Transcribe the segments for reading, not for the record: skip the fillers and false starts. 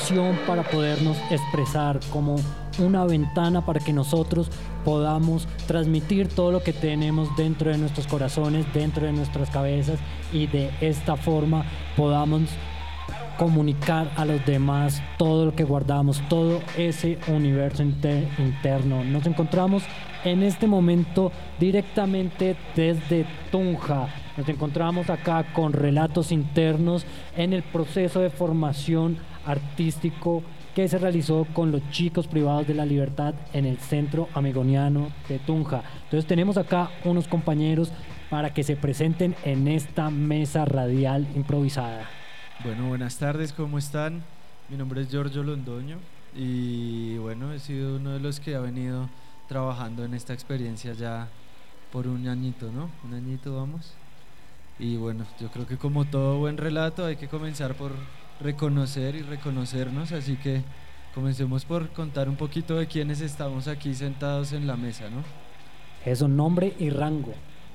expresión para podernos expresar, como una ventana para que nosotros podamos transmitir todo lo que tenemos dentro de nuestros corazones, dentro de nuestras cabezas, y de esta forma podamos comunicar a los demás todo lo que guardamos, todo ese universo interno. Nos encontramos en este momento directamente desde Tunja. Nos encontramos acá con Relatos Internos en el proceso de formación artístico que se realizó con los chicos privados de la libertad en el Centro Amigoniano de Tunja. Entonces tenemos acá unos compañeros para que se presenten en esta mesa radial improvisada. Bueno, buenas tardes, ¿cómo están? Mi nombre es Giorgio Londoño y bueno, he sido uno de los que ha venido trabajando en esta experiencia ya por un añito, ¿no? Un añito vamos. Y bueno, yo creo que como todo buen relato hay que comenzar por reconocer y reconocernos, así que comencemos por contar un poquito de quiénes estamos aquí sentados en la mesa, ¿no? Eso, nombre y rango.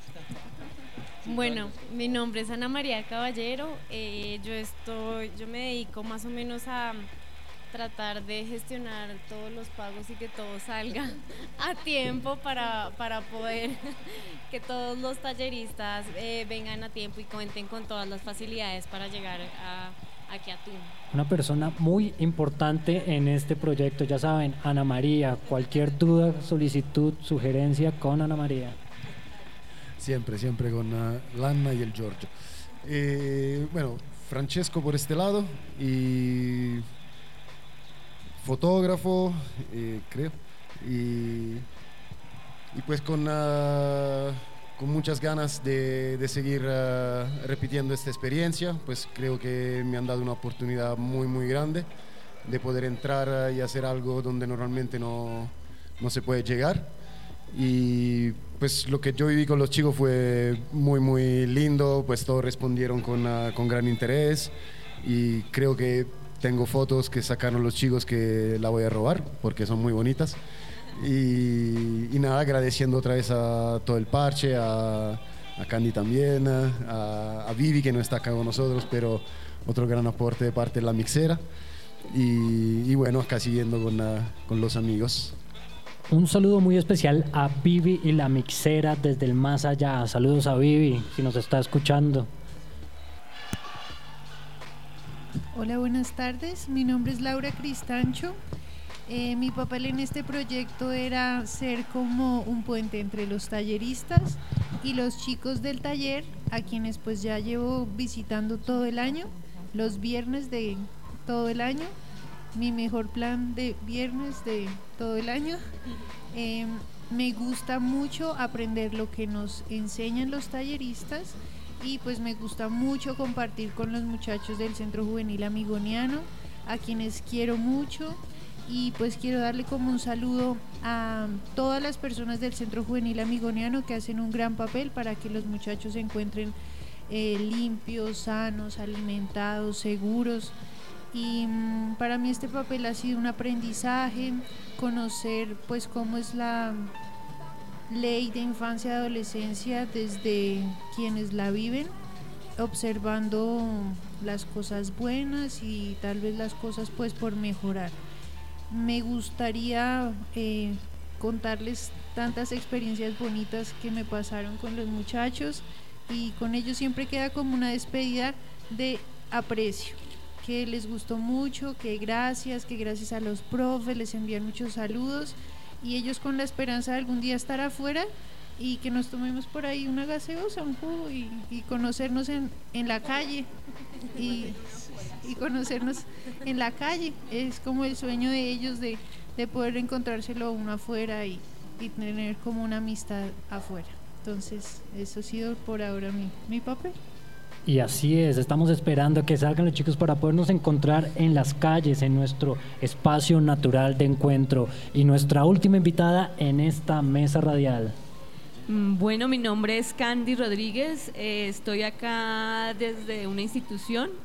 Bueno, mi nombre es Ana María Caballero, yo me dedico más o menos a tratar de gestionar todos los pagos y que todo salga a tiempo para poder que todos los talleristas vengan a tiempo y cuenten con todas las facilidades para llegar aquí a Tunja. Una persona muy importante en este proyecto, ya saben, Ana María. Cualquier duda, solicitud, sugerencia con Ana María. Siempre con Lanna y el Giorgio. Bueno, Francesco por este lado y fotógrafo, creo, y pues con muchas ganas de seguir repitiendo esta experiencia. Pues creo que me han dado una oportunidad muy grande de poder entrar y hacer algo donde normalmente no se puede llegar. Y pues lo que yo viví con los chicos fue muy lindo, pues todos respondieron con gran interés, y creo que tengo fotos que sacaron los chicos que la voy a robar porque son muy bonitas. Y nada, agradeciendo otra vez a todo el parche, a Candy también, a Vivi, que no está acá con nosotros, pero otro gran aporte de parte de la mixera, y bueno, acá siguiendo con los amigos. Un saludo muy especial a Vivi y la mixera desde el más allá. Saludos a Vivi, si nos está escuchando. Hola, buenas tardes. Mi nombre es Laura Cristancho. Mi papel en este proyecto era ser como un puente entre los talleristas y los chicos del taller, a quienes pues ya llevo visitando todo el año, los viernes de todo el año. Mi mejor plan de viernes de todo el año. Me gusta mucho aprender lo que nos enseñan los talleristas, y pues me gusta mucho compartir con los muchachos del Centro Juvenil Amigoniano, a quienes quiero mucho, y pues quiero darle como un saludo a todas las personas del Centro Juvenil Amigoniano que hacen un gran papel para que los muchachos se encuentren limpios, sanos, alimentados, seguros. Y para mí este papel ha sido un aprendizaje, conocer pues cómo es la ley de infancia y adolescencia desde quienes la viven, observando las cosas buenas y tal vez las cosas pues por mejorar. Me gustaría contarles tantas experiencias bonitas que me pasaron con los muchachos, y con ellos siempre queda como una despedida de aprecio, que les gustó mucho, que gracias a los profes, les envían muchos saludos, y ellos con la esperanza de algún día estar afuera y que nos tomemos por ahí una gaseosa, un jugo, y conocernos en la calle, y conocernos en la calle. Es como el sueño de ellos de poder encontrárselo uno afuera y tener como una amistad afuera. Entonces eso ha sido por ahora mi papel. Y así es, estamos esperando que salgan los chicos para podernos encontrar en las calles, en nuestro espacio natural de encuentro. Y nuestra última invitada en esta mesa radial. Bueno, mi nombre es Candy Rodríguez, estoy acá desde una institución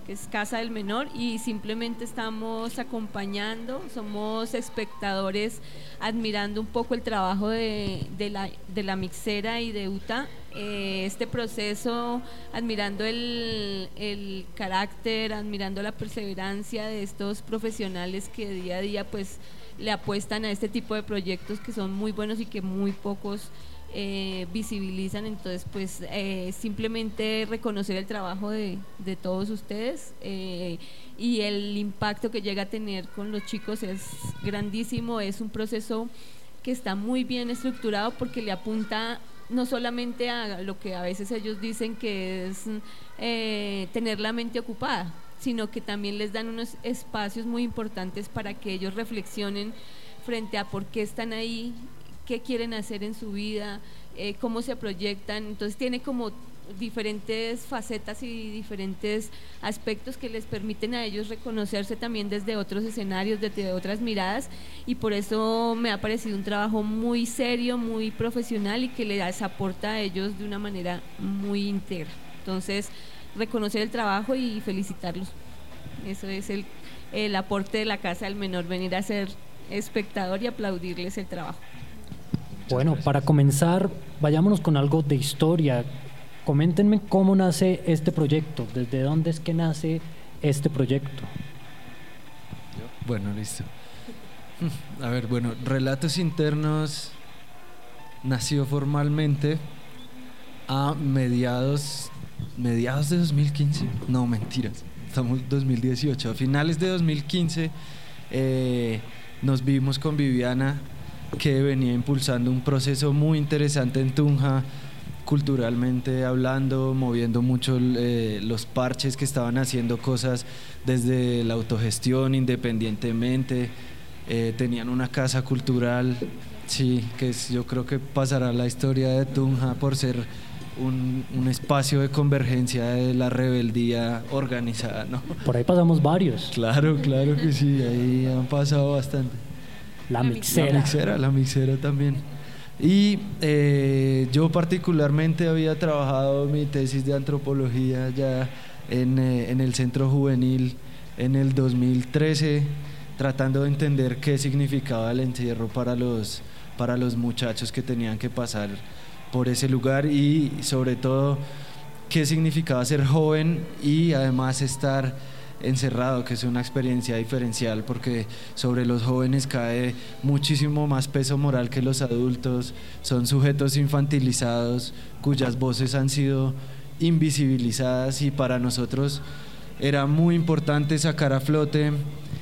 que es Casa del Menor, y simplemente estamos acompañando, somos espectadores, admirando un poco el trabajo de la mixera y de Uta, este proceso, admirando el carácter, admirando la perseverancia de estos profesionales que día a día pues le apuestan a este tipo de proyectos que son muy buenos y que muy pocos visibilizan. Entonces pues simplemente reconocer el trabajo de todos ustedes, y el impacto que llega a tener con los chicos es grandísimo. Es un proceso que está muy bien estructurado porque le apunta no solamente a lo que a veces ellos dicen que es tener la mente ocupada, sino que también les dan unos espacios muy importantes para que ellos reflexionen frente a por qué están ahí, qué quieren hacer en su vida, cómo se proyectan. Entonces tiene como diferentes facetas y diferentes aspectos que les permiten a ellos reconocerse también desde otros escenarios, desde otras miradas, y por eso me ha parecido un trabajo muy serio, muy profesional y que les aporta a ellos de una manera muy íntegra. Entonces, reconocer el trabajo y felicitarlos. Eso es el aporte de la Casa del Menor, venir a ser espectador y aplaudirles el trabajo. Bueno, para comenzar, vayámonos con algo de historia. Coméntenme cómo nace este proyecto, desde dónde es que nace este proyecto. Bueno, listo. A ver, bueno, Relatos Internos nació formalmente a mediados de 2015. No, mentiras, estamos en 2018. A finales de 2015 nos vimos con Viviana, que venía impulsando un proceso muy interesante en Tunja, culturalmente hablando, moviendo mucho los parches que estaban haciendo cosas desde la autogestión, independientemente. Tenían una casa cultural, sí, que yo creo que pasará la historia de Tunja por ser un espacio de convergencia de la rebeldía organizada, ¿no? Por ahí pasamos varios. Claro que sí, ahí han pasado bastante. La mixera. La mixera también. Y yo particularmente había trabajado mi tesis de antropología ya en el centro juvenil en el 2013, tratando de entender qué significaba el encierro para los muchachos que tenían que pasar por ese lugar, y sobre todo qué significaba ser joven y además estar encerrado, que es una experiencia diferencial porque sobre los jóvenes cae muchísimo más peso moral que los adultos. Son sujetos infantilizados cuyas voces han sido invisibilizadas, y para nosotros era muy importante sacar a flote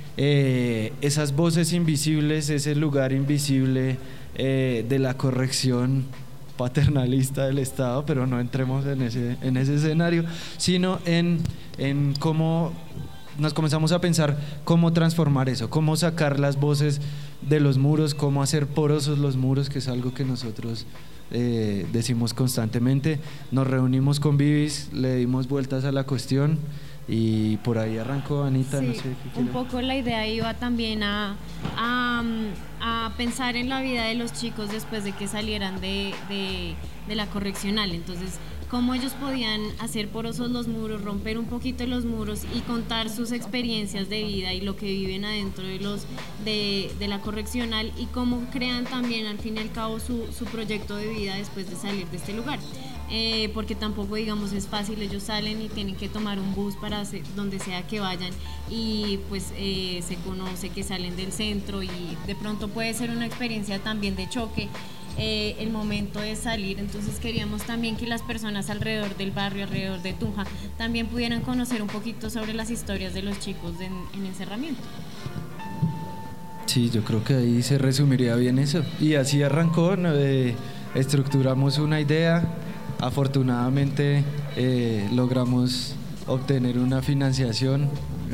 esas voces invisibles, ese lugar invisible de la corrección paternalista del Estado, pero no entremos en ese escenario, sino en cómo nos comenzamos a pensar cómo transformar eso, cómo sacar las voces de los muros, cómo hacer porosos los muros, que es algo que nosotros decimos constantemente. Nos reunimos con Vivis, le dimos vueltas a la cuestión y por ahí arrancó Anita. Sí, no sé qué un poco la idea iba también a pensar en la vida de los chicos después de que salieran de la correccional. Entonces, cómo ellos podían hacer porosos los muros, romper un poquito los muros y contar sus experiencias de vida y lo que viven adentro de la correccional, y cómo crean también al fin y al cabo su proyecto de vida después de salir de este lugar. Porque tampoco, digamos, es fácil, ellos salen y tienen que tomar un bus para donde sea que vayan, y pues se conoce que salen del centro y de pronto puede ser una experiencia también de choque el momento de salir. Entonces queríamos también que las personas alrededor del barrio, alrededor de Tunja, también pudieran conocer un poquito sobre las historias de los chicos en encerramiento. Sí, yo creo que ahí se resumiría bien eso. Y así arrancó, ¿no? Estructuramos una idea, afortunadamente logramos obtener una financiación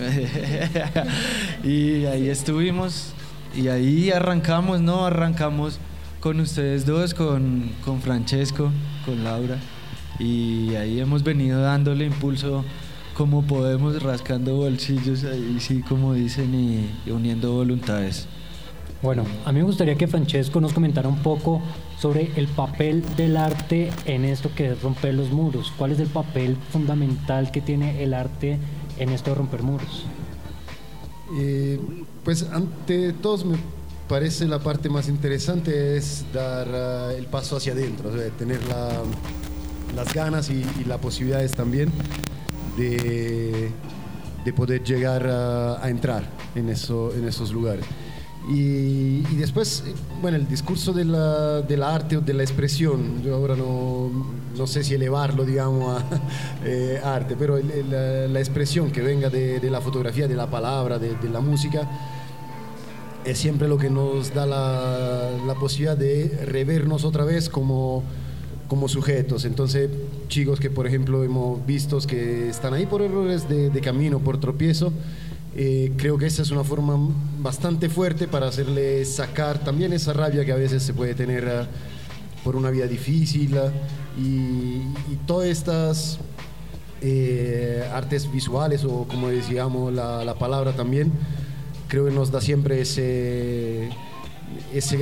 y ahí estuvimos, y ahí arrancamos, ¿no? Arrancamos con ustedes dos, con Francesco, con Laura, y ahí hemos venido dándole impulso como podemos, rascando bolsillos, ahí sí, como dicen, y uniendo voluntades. Bueno, a mí me gustaría que Francesco nos comentara un poco sobre el papel del arte en esto que es romper los muros. ¿Cuál es el papel fundamental que tiene el arte en esto de romper muros? Pues ante todo me parece la parte más interesante es dar el paso hacia adentro, o sea, tener las ganas y las posibilidades también de poder llegar a entrar en esos lugares. Y después, bueno, el discurso de la arte o de la expresión, yo ahora no sé si elevarlo, digamos, a arte, pero la expresión que venga de la fotografía, de la palabra, de la música, es siempre lo que nos da la posibilidad de revernos otra vez como sujetos. Entonces, chicos que por ejemplo hemos visto que están ahí por errores de camino, por tropiezo, creo que esa es una forma bastante fuerte para hacerle sacar también esa rabia que a veces se puede tener por una vida difícil, y todas estas artes visuales, o como decíamos la palabra también, creo que nos da siempre esa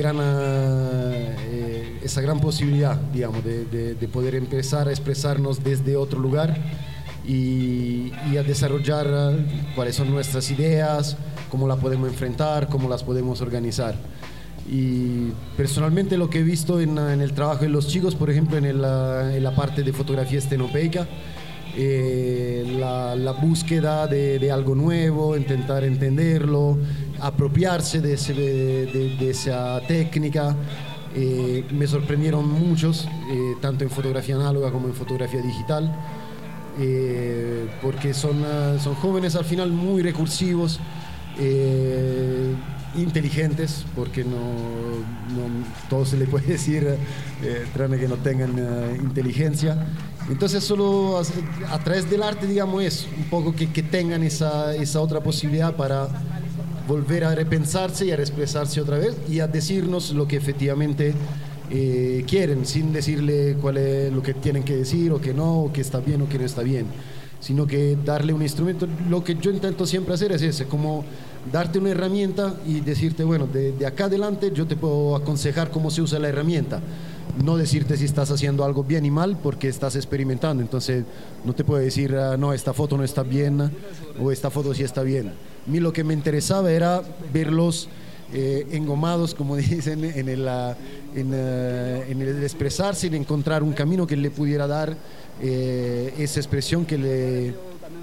gran posibilidad, digamos, de poder empezar a expresarnos desde otro lugar y a desarrollar cuáles son nuestras ideas, cómo las podemos enfrentar, cómo las podemos organizar. Y personalmente lo que he visto en el trabajo de los chicos, por ejemplo, en la parte de fotografía estenopeica, la búsqueda de algo nuevo, intentar entenderlo, apropiarse de esa técnica. Me sorprendieron muchos, tanto en fotografía análoga como en fotografía digital, porque son jóvenes al final muy recursivos, inteligentes, porque no todo se le puede decir que no tengan inteligencia. Entonces solo a través del arte, digamos, es un poco que tengan esa otra posibilidad para volver a repensarse y a expresarse otra vez y a decirnos lo que efectivamente quieren, sin decirle cuál es lo que tienen que decir o que no, o que está bien o que no está bien, sino que darle un instrumento. Lo que yo intento siempre hacer es ese, como darte una herramienta y decirte, bueno, de acá adelante yo te puedo aconsejar cómo se usa la herramienta, no decirte si estás haciendo algo bien y mal, porque estás experimentando. Entonces no te puedo decir, no, esta foto no está bien o esta foto sí está bien. A mí lo que me interesaba era verlos engomados, como dicen, en el expresarse, en encontrar un camino que le pudiera dar esa expresión que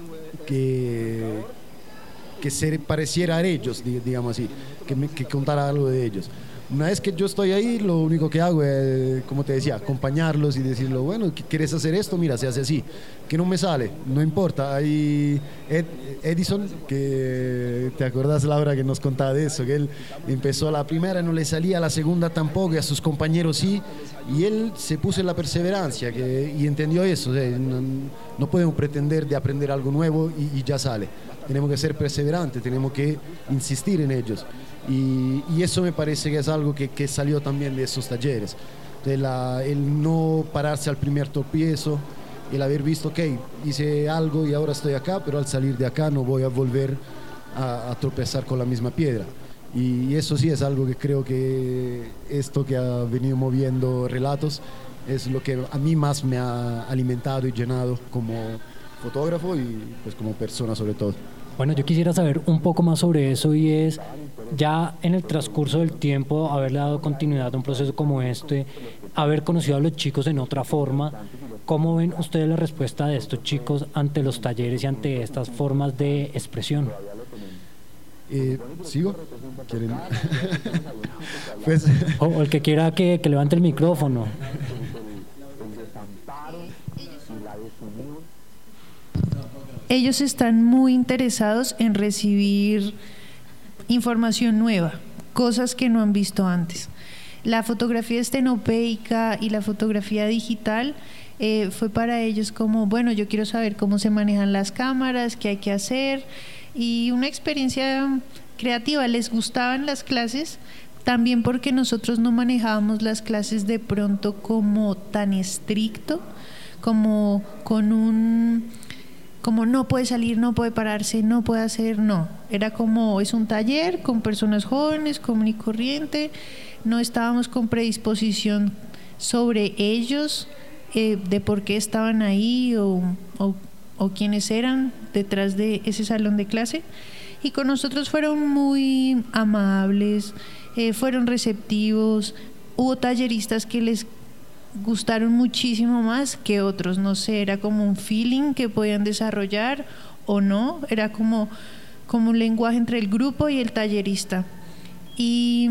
se pareciera a ellos, digamos así, que contara algo de ellos. Una vez que yo estoy ahí, lo único que hago es, como te decía, acompañarlos y decirlo, bueno, ¿quieres hacer esto? Mira, se hace así. Que no me sale, no importa. Hay Edison, que te acordás, Laura, que nos contaba de eso, que él empezó a la primera, no le salía, a la segunda tampoco, y a sus compañeros sí, y él se puso en la perseverancia y entendió eso. O sea, no podemos pretender de aprender algo nuevo y ya sale. Tenemos que ser perseverantes, tenemos que insistir en ellos. Y eso me parece que es algo que salió también de esos talleres. El no pararse al primer tropiezo, el haber visto, ok, hice algo y ahora estoy acá, pero al salir de acá no voy a volver a tropezar con la misma piedra. Y eso sí es algo que creo que esto que ha venido moviendo Relatos es lo que a mí más me ha alimentado y llenado como fotógrafo y pues como persona sobre todo. Bueno, yo quisiera saber un poco más sobre eso, y es, ya en el transcurso del tiempo, haberle dado continuidad a un proceso como este, haber conocido a los chicos en otra forma. ¿Cómo ven ustedes la respuesta de estos chicos ante los talleres y ante estas formas de expresión? ¿Sigo? ¿Quieren? Pues... o el que quiera que levante el micrófono. Ellos están muy interesados en recibir información nueva, cosas que no han visto antes. La fotografía estenopeica y la fotografía digital fue para ellos como, bueno, yo quiero saber cómo se manejan las cámaras, qué hay que hacer, y una experiencia creativa. Les gustaban las clases, también porque nosotros no manejábamos las clases de pronto como tan estricto, como no puede salir, no puede pararse, no puede hacer, no. Era como, es un taller con personas jóvenes, común y corriente. No estábamos con predisposición sobre ellos, de por qué estaban ahí o o quiénes eran detrás de ese salón de clase, y con nosotros fueron muy amables, fueron receptivos. Hubo talleristas que les gustaron muchísimo más que otros, no sé, era como un feeling que podían desarrollar o no, era como un lenguaje entre el grupo y el tallerista. Y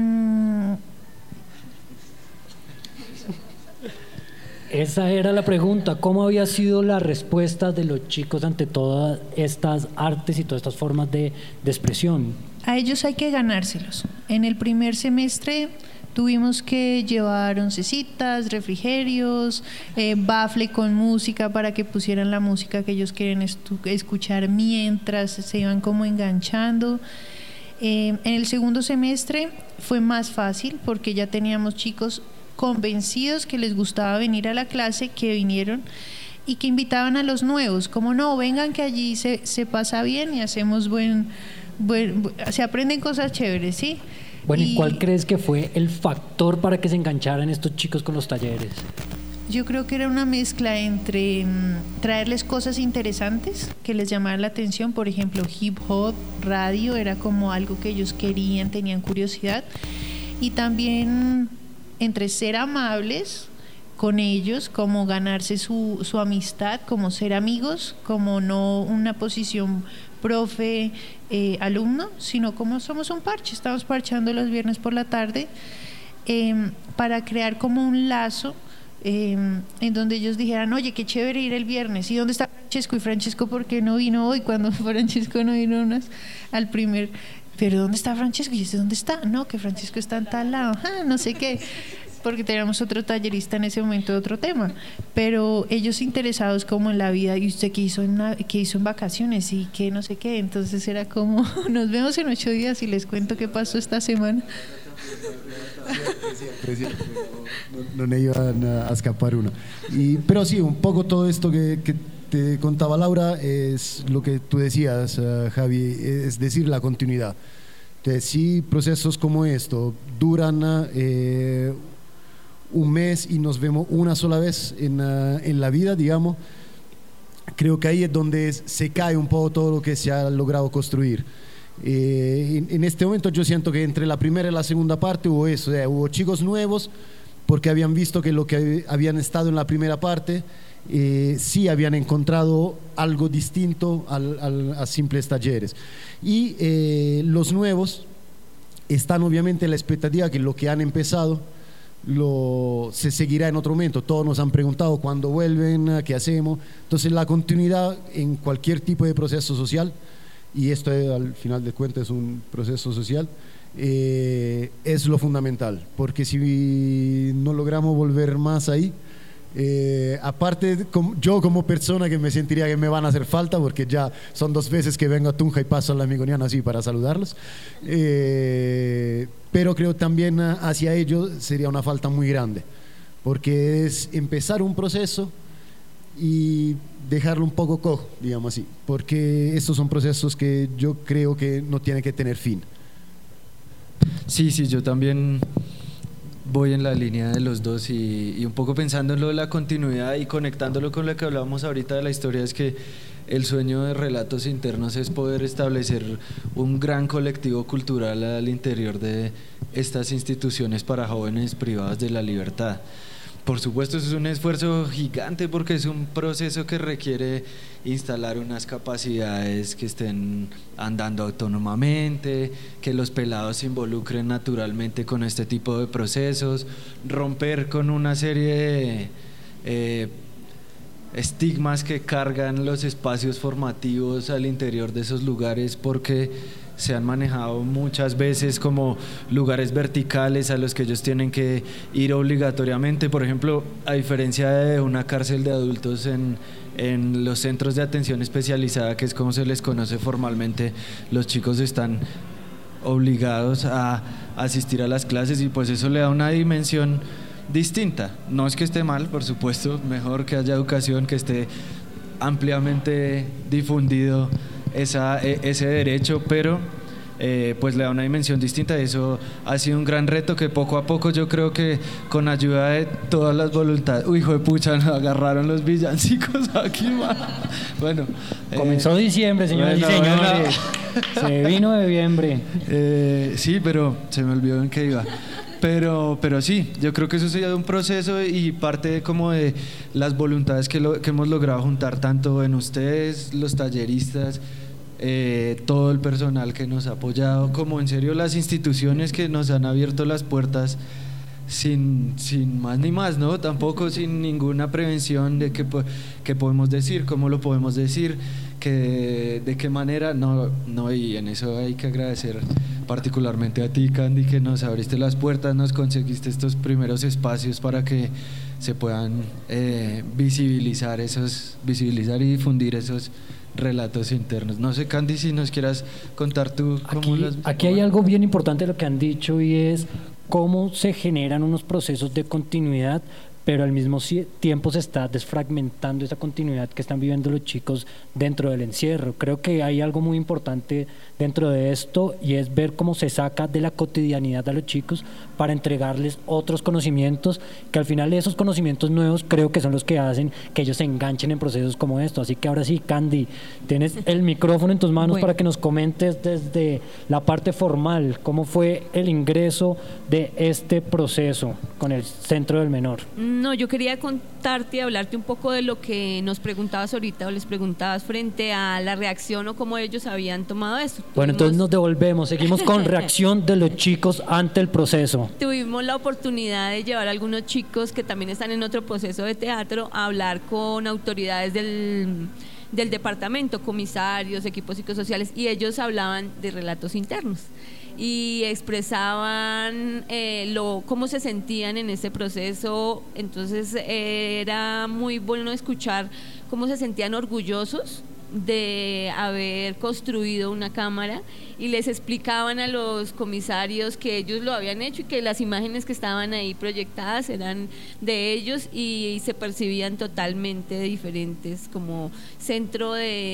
esa era la pregunta, ¿cómo había sido la respuesta de los chicos ante todas estas artes y todas estas formas de expresión? A ellos hay que ganárselos. En el primer semestre tuvimos que llevar oncecitas, refrigerios, bafle con música para que pusieran la música que ellos quieren escuchar mientras se iban como enganchando. En el segundo semestre fue más fácil porque ya teníamos chicos convencidos que les gustaba venir a la clase, que vinieron y que invitaban a los nuevos, como no, vengan que allí se pasa bien y hacemos se aprenden cosas chéveres, ¿sí? Bueno, ¿y cuál crees que fue el factor para que se engancharan estos chicos con los talleres? Yo creo que era una mezcla entre traerles cosas interesantes que les llamaran la atención, por ejemplo, hip hop, radio, era como algo que ellos querían, tenían curiosidad, y también entre ser amables con ellos, como ganarse su amistad, como ser amigos, como no una posición profe, alumno, sino como somos un parche, estamos parchando los viernes por la tarde, para crear como un lazo en donde ellos dijeran, oye, qué chévere ir el viernes, ¿y dónde está Francesco? ¿Y Francesco por qué no vino hoy? Cuando Francesco no vino al primer... ¿Pero dónde está Francesco? ¿Y este dónde está? No, que Francesco está en tal lado, no sé qué, porque teníamos otro tallerista en ese momento de otro tema, pero ellos interesados como en la vida, y usted qué hizo en vacaciones y qué no sé qué, entonces era como, nos vemos en 8 días y les cuento qué pasó esta semana. No me iban a escapar uno. Pero sí, un poco todo esto que te contaba Laura es lo que tú decías, Javi, es decir, la continuidad. Entonces, si procesos como esto duran un mes y nos vemos una sola vez en la vida, digamos, creo que ahí es donde se cae un poco todo lo que se ha logrado construir. En este momento yo siento que entre la primera y la segunda parte hubo eso, hubo chicos nuevos porque habían visto que lo que habían estado en la primera parte sí habían encontrado algo distinto a simples talleres, y los nuevos están obviamente en la expectativa que lo que han empezado se seguirá en otro momento. Todos nos han preguntado cuándo vuelven, qué hacemos. Entonces la continuidad en cualquier tipo de proceso social, y esto al final de cuentas es un proceso social, es lo fundamental, porque si no logramos volver más ahí, aparte yo como persona que me sentiría que me van a hacer falta, porque ya son 2 veces que vengo a Tunja y paso a la Amigoniana así para saludarlos, pero creo también hacia ellos sería una falta muy grande, porque es empezar un proceso y dejarlo un poco cojo, digamos así, porque estos son procesos que yo creo que no tienen que tener fin. Sí, yo también voy en la línea de los dos, y un poco pensando en lo de la continuidad y conectándolo con lo que hablábamos ahorita de la historia, es que el sueño de Relatos Internos es poder establecer un gran colectivo cultural al interior de estas instituciones para jóvenes privadas de la libertad. Por supuesto, eso es un esfuerzo gigante porque es un proceso que requiere instalar unas capacidades que estén andando autónomamente, que los pelados se involucren naturalmente con este tipo de procesos, romper con una serie de estigmas que cargan los espacios formativos al interior de esos lugares, porque se han manejado muchas veces como lugares verticales a los que ellos tienen que ir obligatoriamente. Por ejemplo, a diferencia de una cárcel de adultos en los centros de atención especializada, que es como se les conoce formalmente, los chicos están obligados a asistir a las clases, y pues eso le da una dimensión distinta. No es que esté mal, por supuesto, mejor que haya educación, que esté ampliamente difundido ese derecho, pero pues le da una dimensión distinta, y eso ha sido un gran reto que poco a poco yo creo que con ayuda de todas las voluntades, hijo de pucha, nos agarraron los villancicos aquí, man. Bueno, comenzó diciembre, señoras y señores, se vino noviembre. Sí, pero se me olvidó en qué iba. Pero sí, yo creo que eso ha sido un proceso y parte como de las voluntades que hemos logrado juntar tanto en ustedes, los talleristas, todo el personal que nos ha apoyado, como en serio las instituciones que nos han abierto las puertas sin más ni más, ¿no? Tampoco sin ninguna prevención de qué podemos decir, cómo lo podemos decir, de qué manera, no, y en eso hay que agradecer particularmente a ti, Candy, que nos abriste las puertas, nos conseguiste estos primeros espacios para que se puedan visibilizar y difundir esos relatos internos. No sé, Candy, si nos quieras contar tú cómo aquí hay algo bien importante de lo que han dicho, y es cómo se generan unos procesos de continuidad, pero al mismo tiempo se está desfragmentando esa continuidad que están viviendo los chicos dentro del encierro. Creo que hay algo muy importante dentro de esto, y es ver cómo se saca de la cotidianidad a los chicos para entregarles otros conocimientos, que al final esos conocimientos nuevos creo que son los que hacen que ellos se enganchen en procesos como esto. Así que ahora sí, Candy, tienes el micrófono en tus manos para que nos comentes desde la parte formal cómo fue el ingreso de este proceso con el Centro del Menor. No, yo quería contarte y hablarte un poco de lo que nos preguntabas ahorita, o les preguntabas frente a la reacción o cómo ellos habían tomado esto. Bueno, entonces nos devolvemos, seguimos con reacción de los chicos ante el proceso. Tuvimos la oportunidad de llevar a algunos chicos que también están en otro proceso de teatro a hablar con autoridades del departamento, comisarios, equipos psicosociales, y ellos hablaban de relatos internos y expresaban cómo se sentían en ese proceso. Entonces era muy bueno escuchar cómo se sentían orgullosos de haber construido una cámara, y les explicaban a los comisarios que ellos lo habían hecho y que las imágenes que estaban ahí proyectadas eran de ellos y se percibían totalmente diferentes, como centro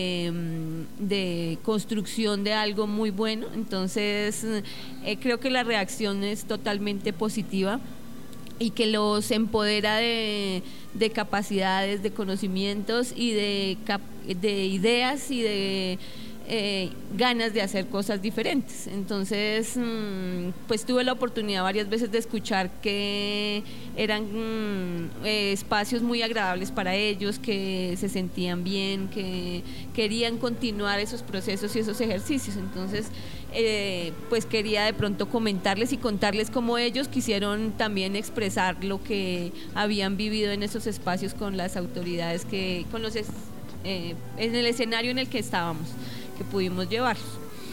de construcción de algo muy bueno. Entonces creo que la reacción es totalmente positiva y que los empodera de capacidades, de conocimientos y de ideas y de ganas de hacer cosas diferentes. Entonces, pues tuve la oportunidad varias veces de escuchar que eran espacios muy agradables para ellos, que se sentían bien, que querían continuar esos procesos y esos ejercicios. Entonces, pues quería de pronto comentarles y contarles cómo ellos quisieron también expresar lo que habían vivido en esos espacios con las autoridades, en el escenario en el que estábamos, que pudimos llevarlos.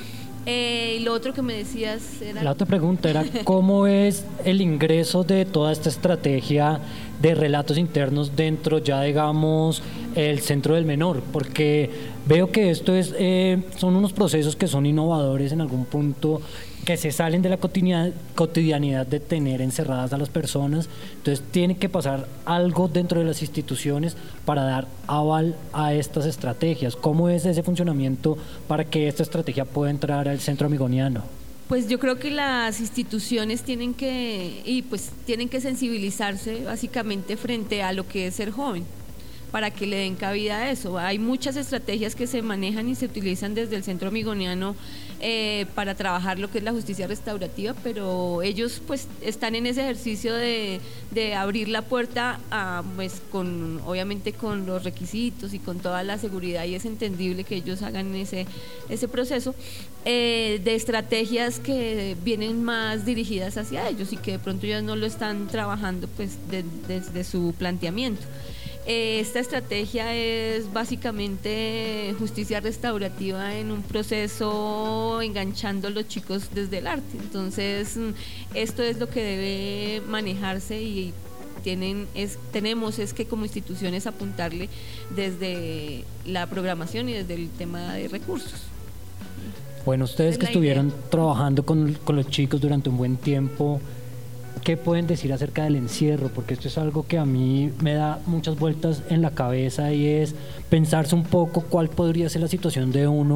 Y lo otro que me decías era... La otra pregunta era ¿cómo es el ingreso de toda esta estrategia de relatos internos dentro, ya digamos, el Centro del Menor? Porque veo que esto son unos procesos que son innovadores en algún punto, que se salen de la cotidianidad de tener encerradas a las personas. Entonces tiene que pasar algo dentro de las instituciones para dar aval a estas estrategias. ¿Cómo es ese funcionamiento para que esta estrategia pueda entrar al Centro Amigoniano? Pues yo creo que las instituciones tienen que sensibilizarse básicamente frente a lo que es ser joven, para que le den cabida a eso. Hay muchas estrategias que se manejan y se utilizan desde el Centro Amigoniano para trabajar lo que es la justicia restaurativa, pero ellos pues están en ese ejercicio de abrir la puerta pues obviamente con los requisitos y con toda la seguridad, y es entendible que ellos hagan ese proceso de estrategias que vienen más dirigidas hacia ellos y que de pronto ya no lo están trabajando pues desde su planteamiento. Esta estrategia es básicamente justicia restaurativa en un proceso enganchando a los chicos desde el arte. Entonces, esto es lo que debe manejarse y tenemos que como instituciones apuntarle desde la programación y desde el tema de recursos. Bueno, ustedes que estuvieron trabajando con los chicos durante un buen tiempo, ¿qué pueden decir acerca del encierro? Porque esto es algo que a mí me da muchas vueltas en la cabeza, y es pensarse un poco cuál podría ser la situación de uno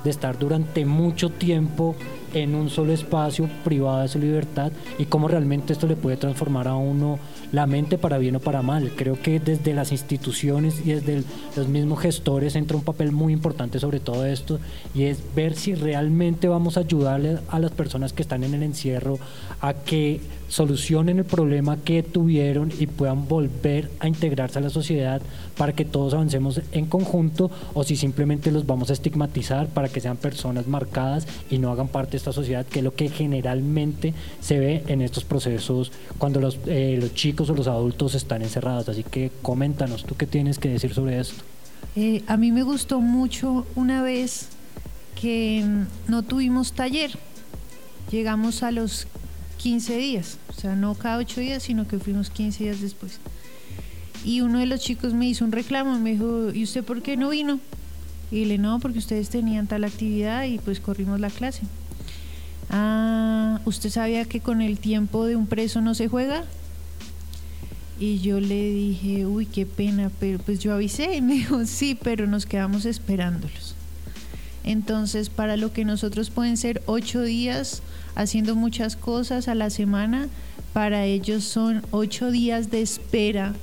de estar durante mucho tiempo en un solo espacio privado de su libertad, y cómo realmente esto le puede transformar a uno la mente para bien o para mal. Creo que desde las instituciones y desde los mismos gestores entra un papel muy importante sobre todo esto, y es ver si realmente vamos a ayudarle a las personas que están en el encierro a que solucionen el problema que tuvieron y puedan volver a integrarse a la sociedad para que todos avancemos en conjunto, o si simplemente los vamos a estigmatizar para que sean personas marcadas y no hagan parte de esta sociedad, que es lo que generalmente se ve en estos procesos cuando los chicos o los adultos están encerrados. Así que coméntanos, ¿tú qué tienes que decir sobre esto? A mí me gustó mucho una vez que no tuvimos taller, llegamos a los 15 días, o sea, no cada 8 días, sino que fuimos 15 días después. Y uno de los chicos me hizo un reclamo, me dijo, ¿y usted por qué no vino? Y dile, no, porque ustedes tenían tal actividad y pues corrimos la clase. Ah, ¿usted sabía que con el tiempo de un preso no se juega? Y yo le dije, uy, qué pena, pero pues yo avisé. Y me dijo, sí, pero nos quedamos esperándolos. Entonces, para lo que nosotros pueden ser 8 días haciendo muchas cosas a la semana, para ellos son 8 días de espera.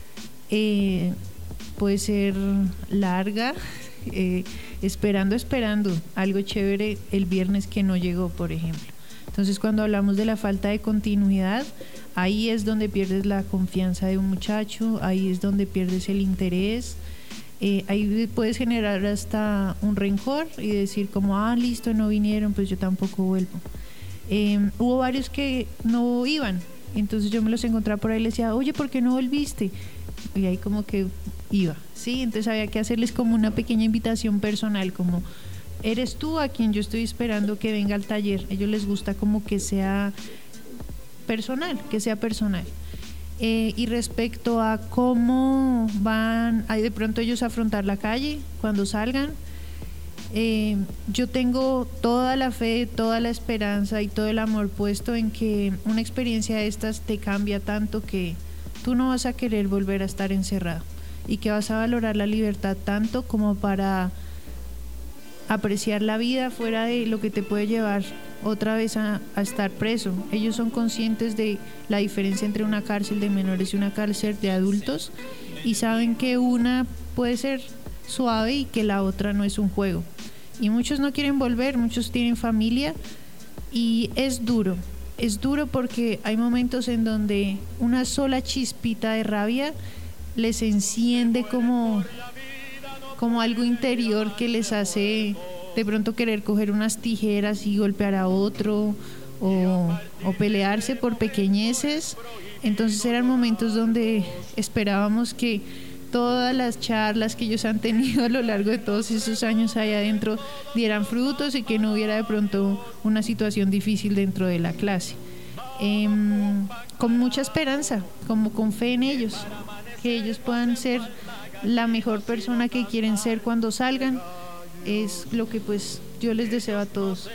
Puede ser larga, esperando, algo chévere el viernes que no llegó, por ejemplo. Entonces, cuando hablamos de la falta de continuidad, ahí es donde pierdes la confianza de un muchacho, ahí es donde pierdes el interés. Ahí puedes generar hasta un rencor y decir como, listo, no vinieron, pues yo tampoco vuelvo. Hubo varios que no iban, entonces yo me los encontraba por ahí y les decía, oye, ¿por qué no volviste? Y ahí como que iba, ¿sí? Entonces había que hacerles como una pequeña invitación personal, como, eres tú a quien yo estoy esperando que venga al taller. A ellos les gusta como que sea personal, y respecto a cómo van de pronto ellos a afrontar la calle cuando salgan, yo tengo toda la fe, toda la esperanza y todo el amor puesto en que una experiencia de estas te cambia tanto que tú no vas a querer volver a estar encerrado, y que vas a valorar la libertad tanto como para apreciar la vida fuera de lo que te puede llevar otra vez a estar preso. Ellos son conscientes de la diferencia entre una cárcel de menores y una cárcel de adultos, y saben que una puede ser suave y que la otra no es un juego. Y muchos no quieren volver, muchos tienen familia, y es duro porque hay momentos en donde una sola chispita de rabia les enciende como algo interior que les hace de pronto querer coger unas tijeras y golpear a otro, o pelearse por pequeñeces. Entonces eran momentos donde esperábamos que todas las charlas que ellos han tenido a lo largo de todos esos años allá adentro dieran frutos y que no hubiera de pronto una situación difícil dentro de la clase. Con mucha esperanza, como con fe en ellos, que ellos puedan ser la mejor persona que quieren ser cuando salgan. Es lo que pues yo les deseo a todos.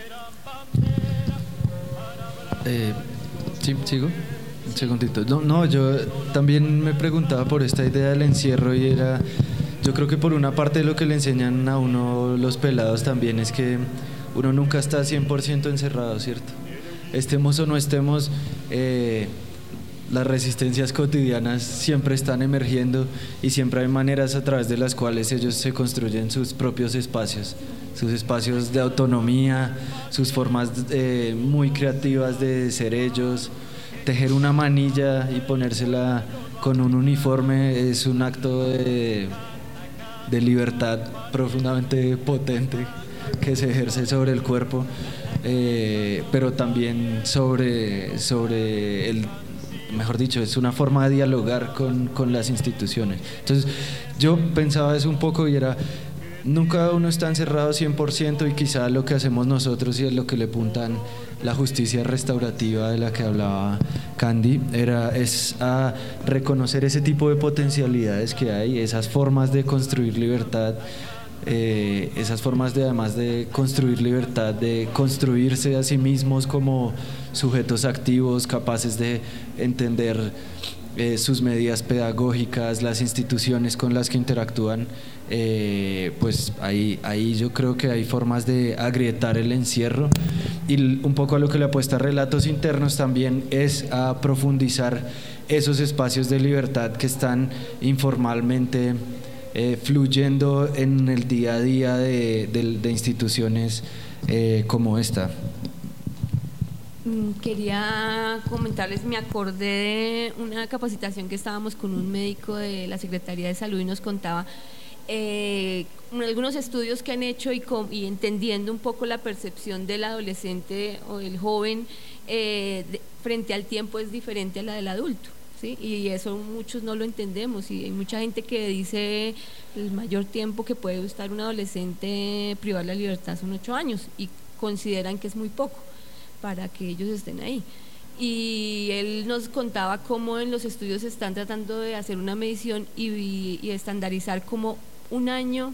Sí, sigo un segundito. No, yo también me preguntaba por esta idea del encierro, y yo creo que por una parte lo que le enseñan a uno los pelados también es que uno nunca está 100% encerrado, ¿cierto? Estemos o no estemos, las resistencias cotidianas siempre están emergiendo, y siempre hay maneras a través de las cuales ellos se construyen sus propios espacios, sus espacios de autonomía, sus formas muy creativas de ser ellos. Tejer una manilla y ponérsela con un uniforme es un acto de libertad profundamente potente que se ejerce sobre el cuerpo, pero también sobre el, mejor dicho, es una forma de dialogar con las instituciones. Entonces yo pensaba eso un poco, y era, nunca uno está encerrado 100%, y quizá lo que hacemos nosotros, y es lo que le apuntan la justicia restaurativa de la que hablaba Candy, es a reconocer ese tipo de potencialidades que hay, esas formas de construir libertad, esas formas de, además de construir libertad, de construirse a sí mismos como sujetos activos, capaces de entender sus medidas pedagógicas, las instituciones con las que interactúan, pues ahí yo creo que hay formas de agrietar el encierro, y un poco a lo que le apuesta Relatos Internos también es a profundizar esos espacios de libertad que están informalmente fluyendo en el día a día de instituciones como esta. Quería comentarles, me acordé de una capacitación que estábamos con un médico de la Secretaría de Salud y nos contaba algunos estudios que han hecho y entendiendo un poco la percepción del adolescente o del joven frente al tiempo es diferente a la del adulto, ¿sí? Y eso muchos no lo entendemos, y hay mucha gente que dice el mayor tiempo que puede estar un adolescente privado de la libertad son 8 años y consideran que es muy poco para que ellos estén ahí. Y él nos contaba cómo en los estudios están tratando de hacer una medición y estandarizar como un año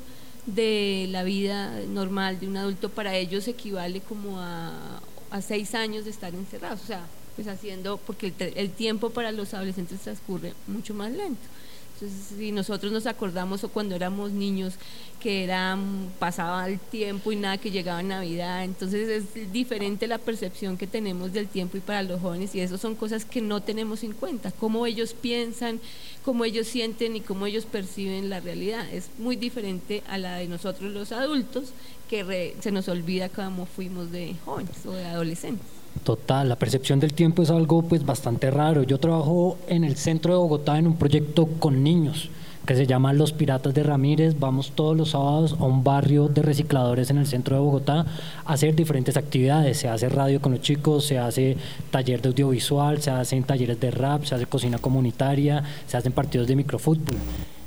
de la vida normal de un adulto para ellos equivale como a 6 años de estar encerrados, o sea, pues haciendo, porque el tiempo para los adolescentes transcurre mucho más lento. Entonces, si nosotros nos acordamos o cuando éramos niños que pasaba el tiempo y nada, que llegaba Navidad, entonces es diferente la percepción que tenemos del tiempo y para los jóvenes, y eso son cosas que no tenemos en cuenta, cómo ellos piensan, cómo ellos sienten y cómo ellos perciben la realidad. Es muy diferente a la de nosotros los adultos, que se nos olvida cómo fuimos de jóvenes o de adolescentes. Total, la percepción del tiempo es algo pues bastante raro. Yo trabajo en el centro de Bogotá en un proyecto con niños que se llama Los Piratas de Ramírez. Vamos todos los sábados a un barrio de recicladores en el centro de Bogotá a hacer diferentes actividades. Se hace radio con los chicos, se hace taller de audiovisual, se hacen talleres de rap, se hace cocina comunitaria, se hacen partidos de microfútbol.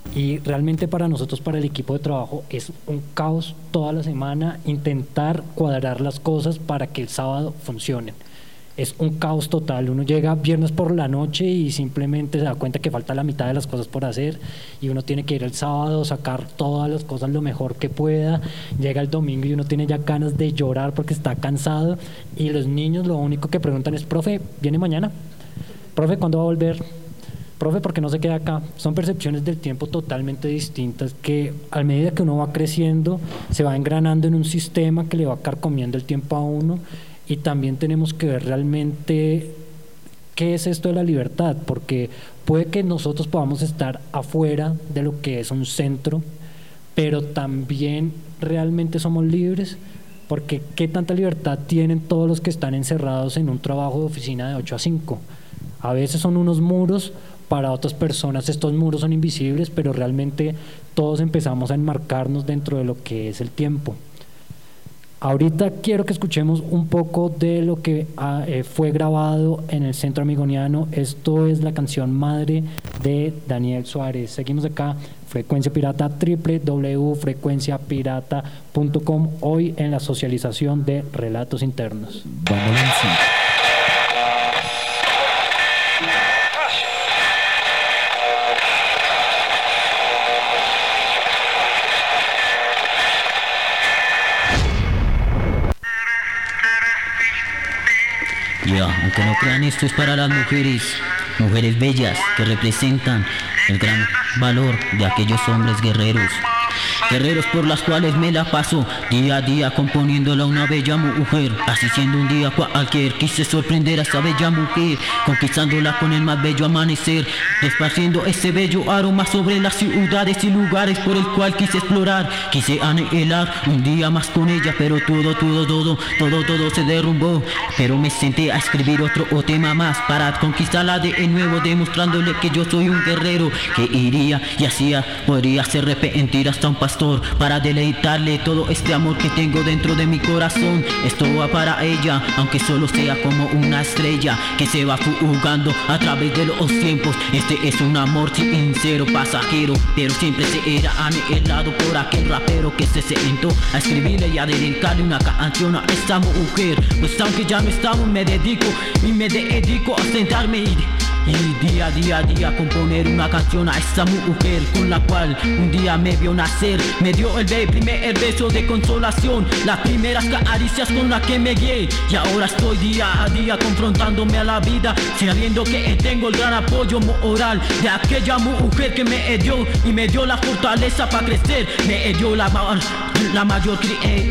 Y realmente para nosotros, para el equipo de trabajo, es un caos toda la semana intentar cuadrar las cosas para que el sábado funcionen. Es un caos total. Uno llega viernes por la noche y simplemente se da cuenta que falta la mitad de las cosas por hacer, y uno tiene que ir el sábado, sacar todas las cosas lo mejor que pueda. Llega el domingo y uno tiene ya ganas de llorar porque está cansado, y los niños lo único que preguntan es: profe, ¿viene mañana? Profe, ¿cuándo va a volver? Profe, ¿por qué no se queda acá? Son percepciones del tiempo totalmente distintas que a medida que uno va creciendo se va engranando en un sistema que le va carcomiendo el tiempo a uno. Y también tenemos que ver realmente qué es esto de la libertad, porque puede que nosotros podamos estar afuera de lo que es un centro, pero también realmente somos libres, porque qué tanta libertad tienen todos los que están encerrados en un trabajo de oficina de 8 a 5. A veces son unos muros. Para otras personas estos muros son invisibles, pero realmente todos empezamos a enmarcarnos dentro de lo que es el tiempo. Ahorita quiero que escuchemos un poco de lo que fue grabado en el Centro Amigoniano. Esto es la canción Madre de Daniel Suárez. Seguimos acá, Frecuencia Pirata, www.frecuenciapirata.com, hoy en la socialización de Relatos Internos. Vamos encima. Aunque no crean, esto es para las mujeres bellas que representan el gran valor de aquellos hombres guerreros por las cuales me la paso día a día componiéndola una bella mujer. Así siendo un día cualquier, quise sorprender a esa bella mujer, conquistándola con el más bello amanecer, esparciendo ese bello aroma sobre las ciudades y lugares por el cual quise explorar. Quise anhelar un día más con ella, pero todo se derrumbó. Pero me senté a escribir otro tema más para conquistarla de nuevo, demostrándole que yo soy un guerrero que iría y hacía, podría hacer arrepentir hasta un pastor para deleitarle todo este amor que tengo dentro de mi corazón. Esto va para ella, aunque solo sea como una estrella que se va fugando a través de los tiempos. Este es un amor sincero, pasajero, pero siempre se era anhelado por aquel rapero que se sentó a escribirle y a dedicarle una canción a esta mujer. Pues aunque ya no estamos, me dedico a sentarme y y día a día componer una canción a esa mujer con la cual un día me vio nacer. Me dio el primer beso de consolación, las primeras caricias con las que me guié, y ahora estoy día a día confrontándome a la vida, sabiendo que tengo el gran apoyo moral de aquella mujer que me dio y me dio la fortaleza para crecer, me dio la mayor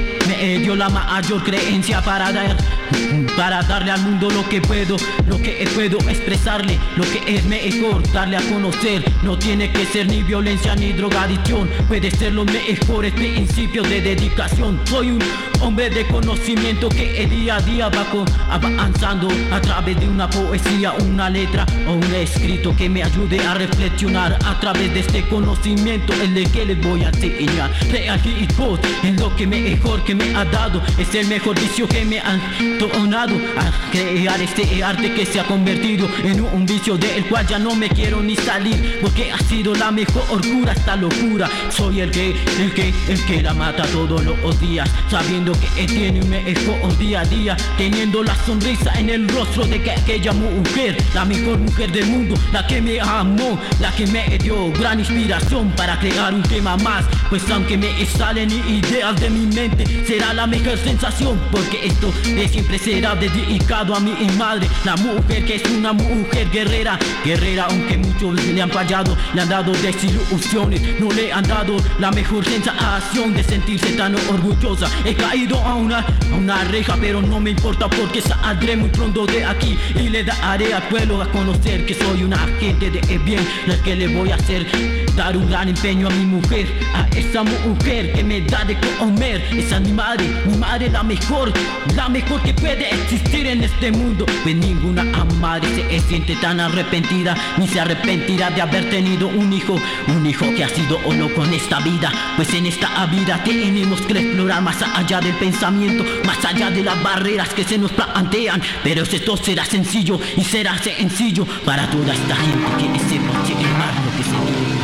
creencia para darle al mundo lo que puedo expresarle, lo que es mejor darle a conocer. No tiene que ser ni violencia ni drogadicción, puede ser los mejores principios de dedicación. Soy un hombre de conocimiento que día a día va avanzando a través de una poesía, una letra o un escrito que me ayude a reflexionar a través de este conocimiento, el de que les voy a enseñar. Real hip hop es lo que mejor que me ha dado, es el mejor vicio que me han donado a crear este arte que se ha convertido en un vicio del cual ya no me quiero ni salir, porque ha sido la mejor cura esta locura. Soy el que la mata todos los días, sabiendo que tiene un mejor día a día, teniendo la sonrisa en el rostro de aquella mujer, la mejor mujer del mundo, la que me amó, la que me dio gran inspiración para crear un tema más. Pues aunque me salen ideas de mi mente, será la mejor sensación, porque esto siempre será dedicado a mi madre, la mujer que es una mujer guerrera, aunque muchos le han fallado, le han dado desilusiones, no le han dado la mejor sensación de sentirse tan orgullosa. He caído a una reja, pero no me importa porque saldré muy pronto de aquí y le daré al pueblo a conocer que soy una agente de bien, la que le voy a hacer dar un gran empeño a mi mujer, a esa mujer que me da de comer. Esa es mi madre la mejor que puede existir en este mundo. Pues ninguna madre se siente tan arrepentida, ni se arrepentirá de haber tenido un hijo que ha sido loco en esta vida. Pues en esta vida tenemos que explorar más allá del pensamiento, más allá de las barreras que se nos plantean. Pero esto será sencillo y será sencillo para toda esta gente que sepa llevar lo que se quiere.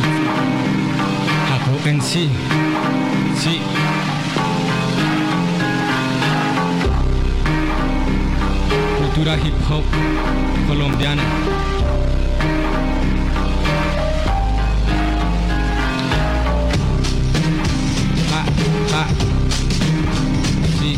En sí. Cultura hip hop colombiana. Sí.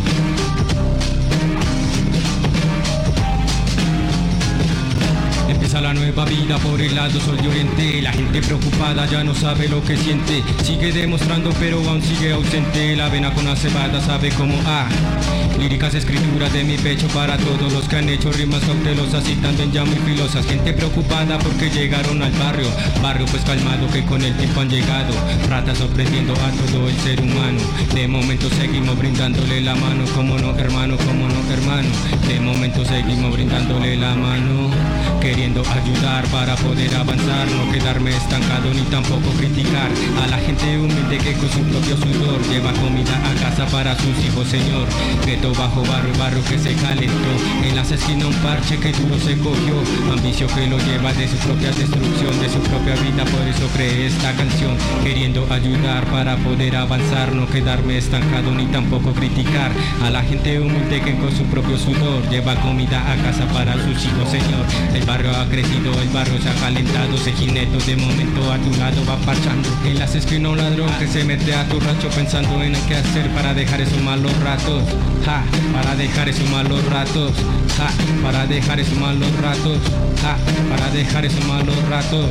Empieza la nueva vida por el lado sol de oriente. La gente preocupada ya no sabe lo que siente. Sigue demostrando pero aún sigue ausente. La vena con la cebada sabe cómo líricas, escrituras de mi pecho para todos los que han hecho rimas cautelosas y también ya muy filosas. Gente preocupada porque llegaron al barrio pues calmado que con el tiempo han llegado. Ratas sorprendiendo a todo el ser humano. De momento seguimos brindándole la mano, como no hermano, de momento seguimos brindándole la mano, queriendo ayudar para poder avanzar, no quedarme estancado ni tampoco criticar a la gente humilde que con su propio sudor lleva comida a casa para sus hijos, señor. Gueto bajo barrio que se calentó, en las esquinas un parche que duro se cogió, ambicio que lo lleva de su propia destrucción, de su propia vida, por eso creé esta canción, queriendo ayudar para poder avanzar, no quedarme estancado ni tampoco criticar a la gente humilde que con su propio sudor lleva comida a casa para sus hijos, señor. El barrio ha crecido, el barrio se ha calentado, Sejineto de momento a tu lado va parchando. En las esquinas un ladrón que se mete a tu rancho pensando en qué hacer para dejar esos malos ratos, para dejar esos malos ratos, para dejar esos malos ratos, para dejar esos malos ratos.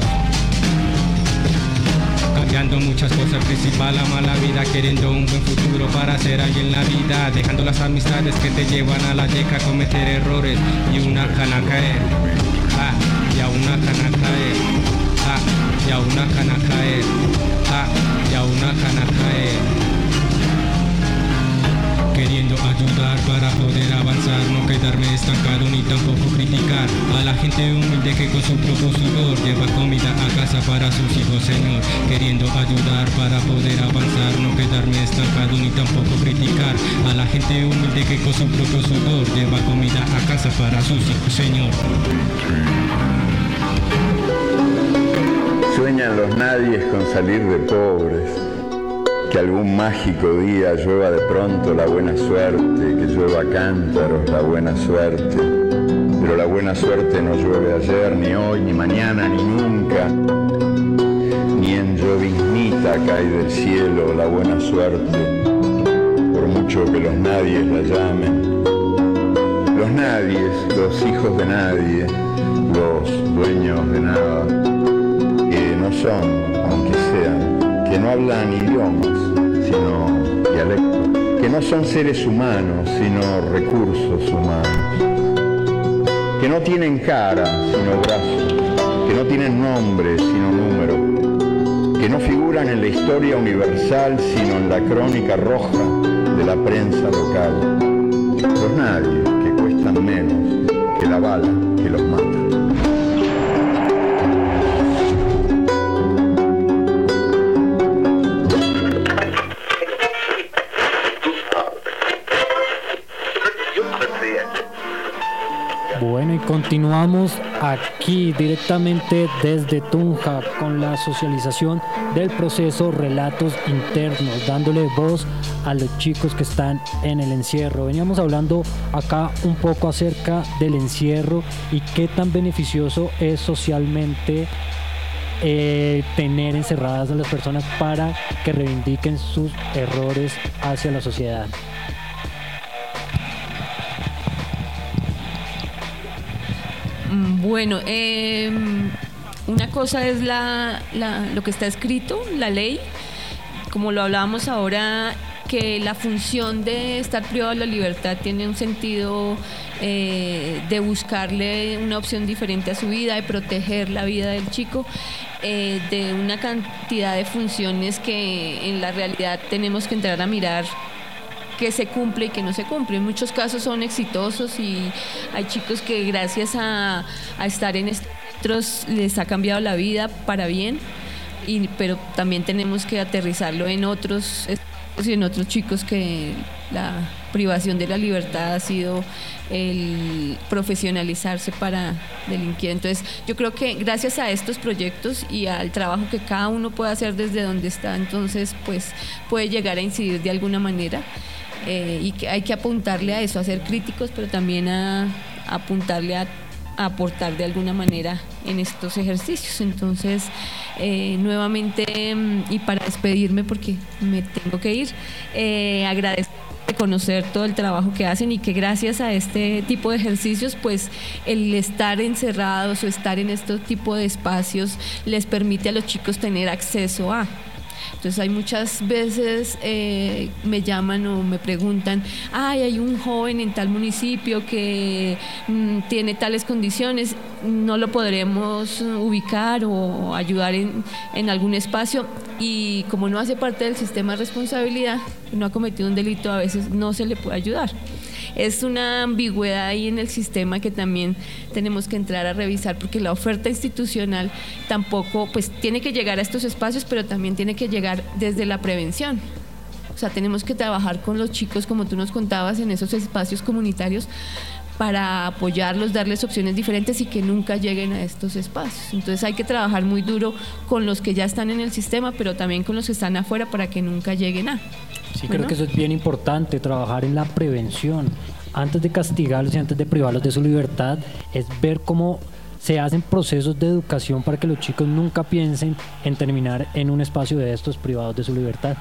Cambiando muchas cosas, principal la mala vida, queriendo un buen futuro para ser alguien en la vida, dejando las amistades que te llevan a la yeca a cometer errores y una cana caer, y a una cana caer, y a una cana caer, y a una cana caer. Queriendo ayudar para poder avanzar, no quedarme estancado ni tampoco criticar a la gente humilde que con su propio sudor lleva comida a casa para sus hijos, señor. Queriendo ayudar para poder avanzar, no quedarme estancado ni tampoco criticar a la gente humilde que con su propio sudor lleva comida a casa para sus hijos, señor. Sueñan los nadies con salir de pobres, que algún mágico día llueva de pronto la buena suerte, que llueva cántaros la buena suerte, pero la buena buena suerte no llueve ayer, ni hoy, ni mañana, ni nunca. Ni en lloviznita cae del cielo la buena suerte, por mucho que los nadies la llamen. Los nadies, los hijos de nadie, los dueños de nada, que no son, aunque sean, que no hablan idiomas, sino dialectos, que no son seres humanos, sino recursos humanos, que no tienen cara, sino brazos, que no tienen nombre, sino número, que no figuran en la historia universal, sino en la crónica roja de la prensa local. Los nadies, que cuestan menos que la bala que los mata. Bueno, y continuamos aquí directamente desde Tunja con la socialización del proceso Relatos Internos, dándole voz a los chicos que están en el encierro. Veníamos hablando acá un poco acerca del encierro y qué tan beneficioso es socialmente tener encerradas a las personas para que reivindiquen sus errores hacia la sociedad. Bueno, una cosa es lo que está escrito, la ley, como lo hablábamos ahora, que la función de estar privado de la libertad tiene un sentido de buscarle una opción diferente a su vida, de proteger la vida del chico, de una cantidad de funciones que en la realidad tenemos que entrar a mirar que se cumple y que no se cumple. En muchos casos son exitosos y hay chicos que gracias a estar en estos les ha cambiado la vida para bien, pero también tenemos que aterrizarlo en otros y en otros chicos que la privación de la libertad ha sido el profesionalizarse para delinquir. Entonces yo creo que gracias a estos proyectos y al trabajo que cada uno puede hacer desde donde está, entonces pues puede llegar a incidir de alguna manera. Y que hay que apuntarle a eso, a ser críticos, pero también a apuntarle a aportar de alguna manera en estos ejercicios. Entonces, nuevamente, y para despedirme porque me tengo que ir, agradecer, reconocer todo el trabajo que hacen y que gracias a este tipo de ejercicios, pues el estar encerrados o estar en este tipo de espacios les permite a los chicos tener acceso a... Entonces hay muchas veces me llaman o me preguntan, hay un joven en tal municipio que tiene tales condiciones, no lo podremos ubicar o ayudar en algún espacio, y como no hace parte del sistema de responsabilidad, no ha cometido un delito, a veces no se le puede ayudar. Es una ambigüedad ahí en el sistema que también tenemos que entrar a revisar, porque la oferta institucional tampoco, pues tiene que llegar a estos espacios, pero también tiene que llegar desde la prevención. O sea, tenemos que trabajar con los chicos, como tú nos contabas, en esos espacios comunitarios para apoyarlos, darles opciones diferentes y que nunca lleguen a estos espacios. Entonces hay que trabajar muy duro con los que ya están en el sistema, pero también con los que están afuera para que nunca lleguen a... Sí, creo que eso es bien importante, trabajar en la prevención. Antes de castigarlos y antes de privarlos de su libertad, es ver cómo se hacen procesos de educación para que los chicos nunca piensen en terminar en un espacio de estos privados de su libertad.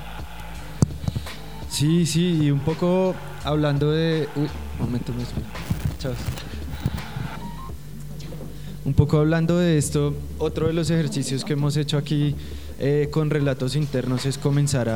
Sí, y un poco hablando de... Un poco hablando de esto, otro de los ejercicios que hemos hecho aquí con Relatos Internos es comenzar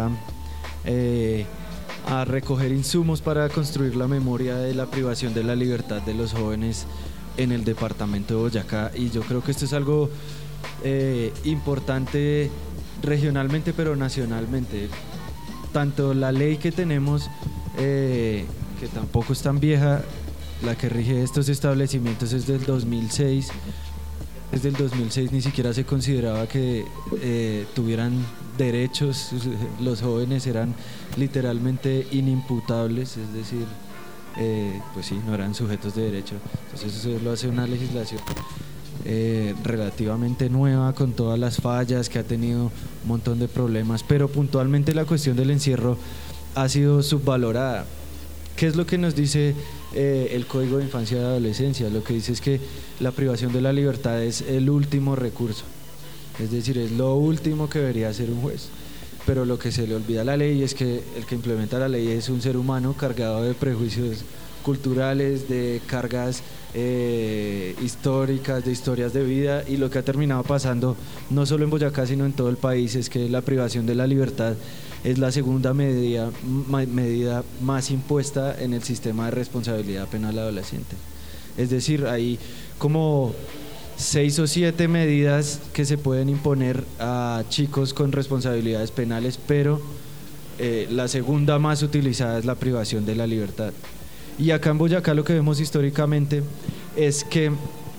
a recoger insumos para construir la memoria de la privación de la libertad de los jóvenes en el departamento de Boyacá, y yo creo que esto es algo importante regionalmente pero nacionalmente. Tanto la ley que tenemos, que tampoco es tan vieja, la que rige estos establecimientos es del 2006. Desde el 2006 ni siquiera se consideraba que tuvieran derechos, los jóvenes eran literalmente inimputables, es decir, pues sí, no eran sujetos de derecho. Entonces eso lo hace una legislación relativamente nueva, con todas las fallas, que ha tenido un montón de problemas, pero puntualmente la cuestión del encierro ha sido subvalorada. ¿Qué es lo que nos dice el Código de Infancia y Adolescencia. Lo que dice es que la privación de la libertad es el último recurso, es decir, es lo último que debería hacer un juez. Pero lo que se le olvida a la ley es que el que implementa la ley es un ser humano cargado de prejuicios culturales, de cargas históricas, de historias de vida, y lo que ha terminado pasando no solo en Boyacá sino en todo el país es que la privación de la libertad es la segunda medida más impuesta en el sistema de responsabilidad penal adolescente. Es decir, hay como 6 o 7 medidas que se pueden imponer a chicos con responsabilidades penales, pero la segunda más utilizada es la privación de la libertad. Y acá en Boyacá lo que vemos históricamente es que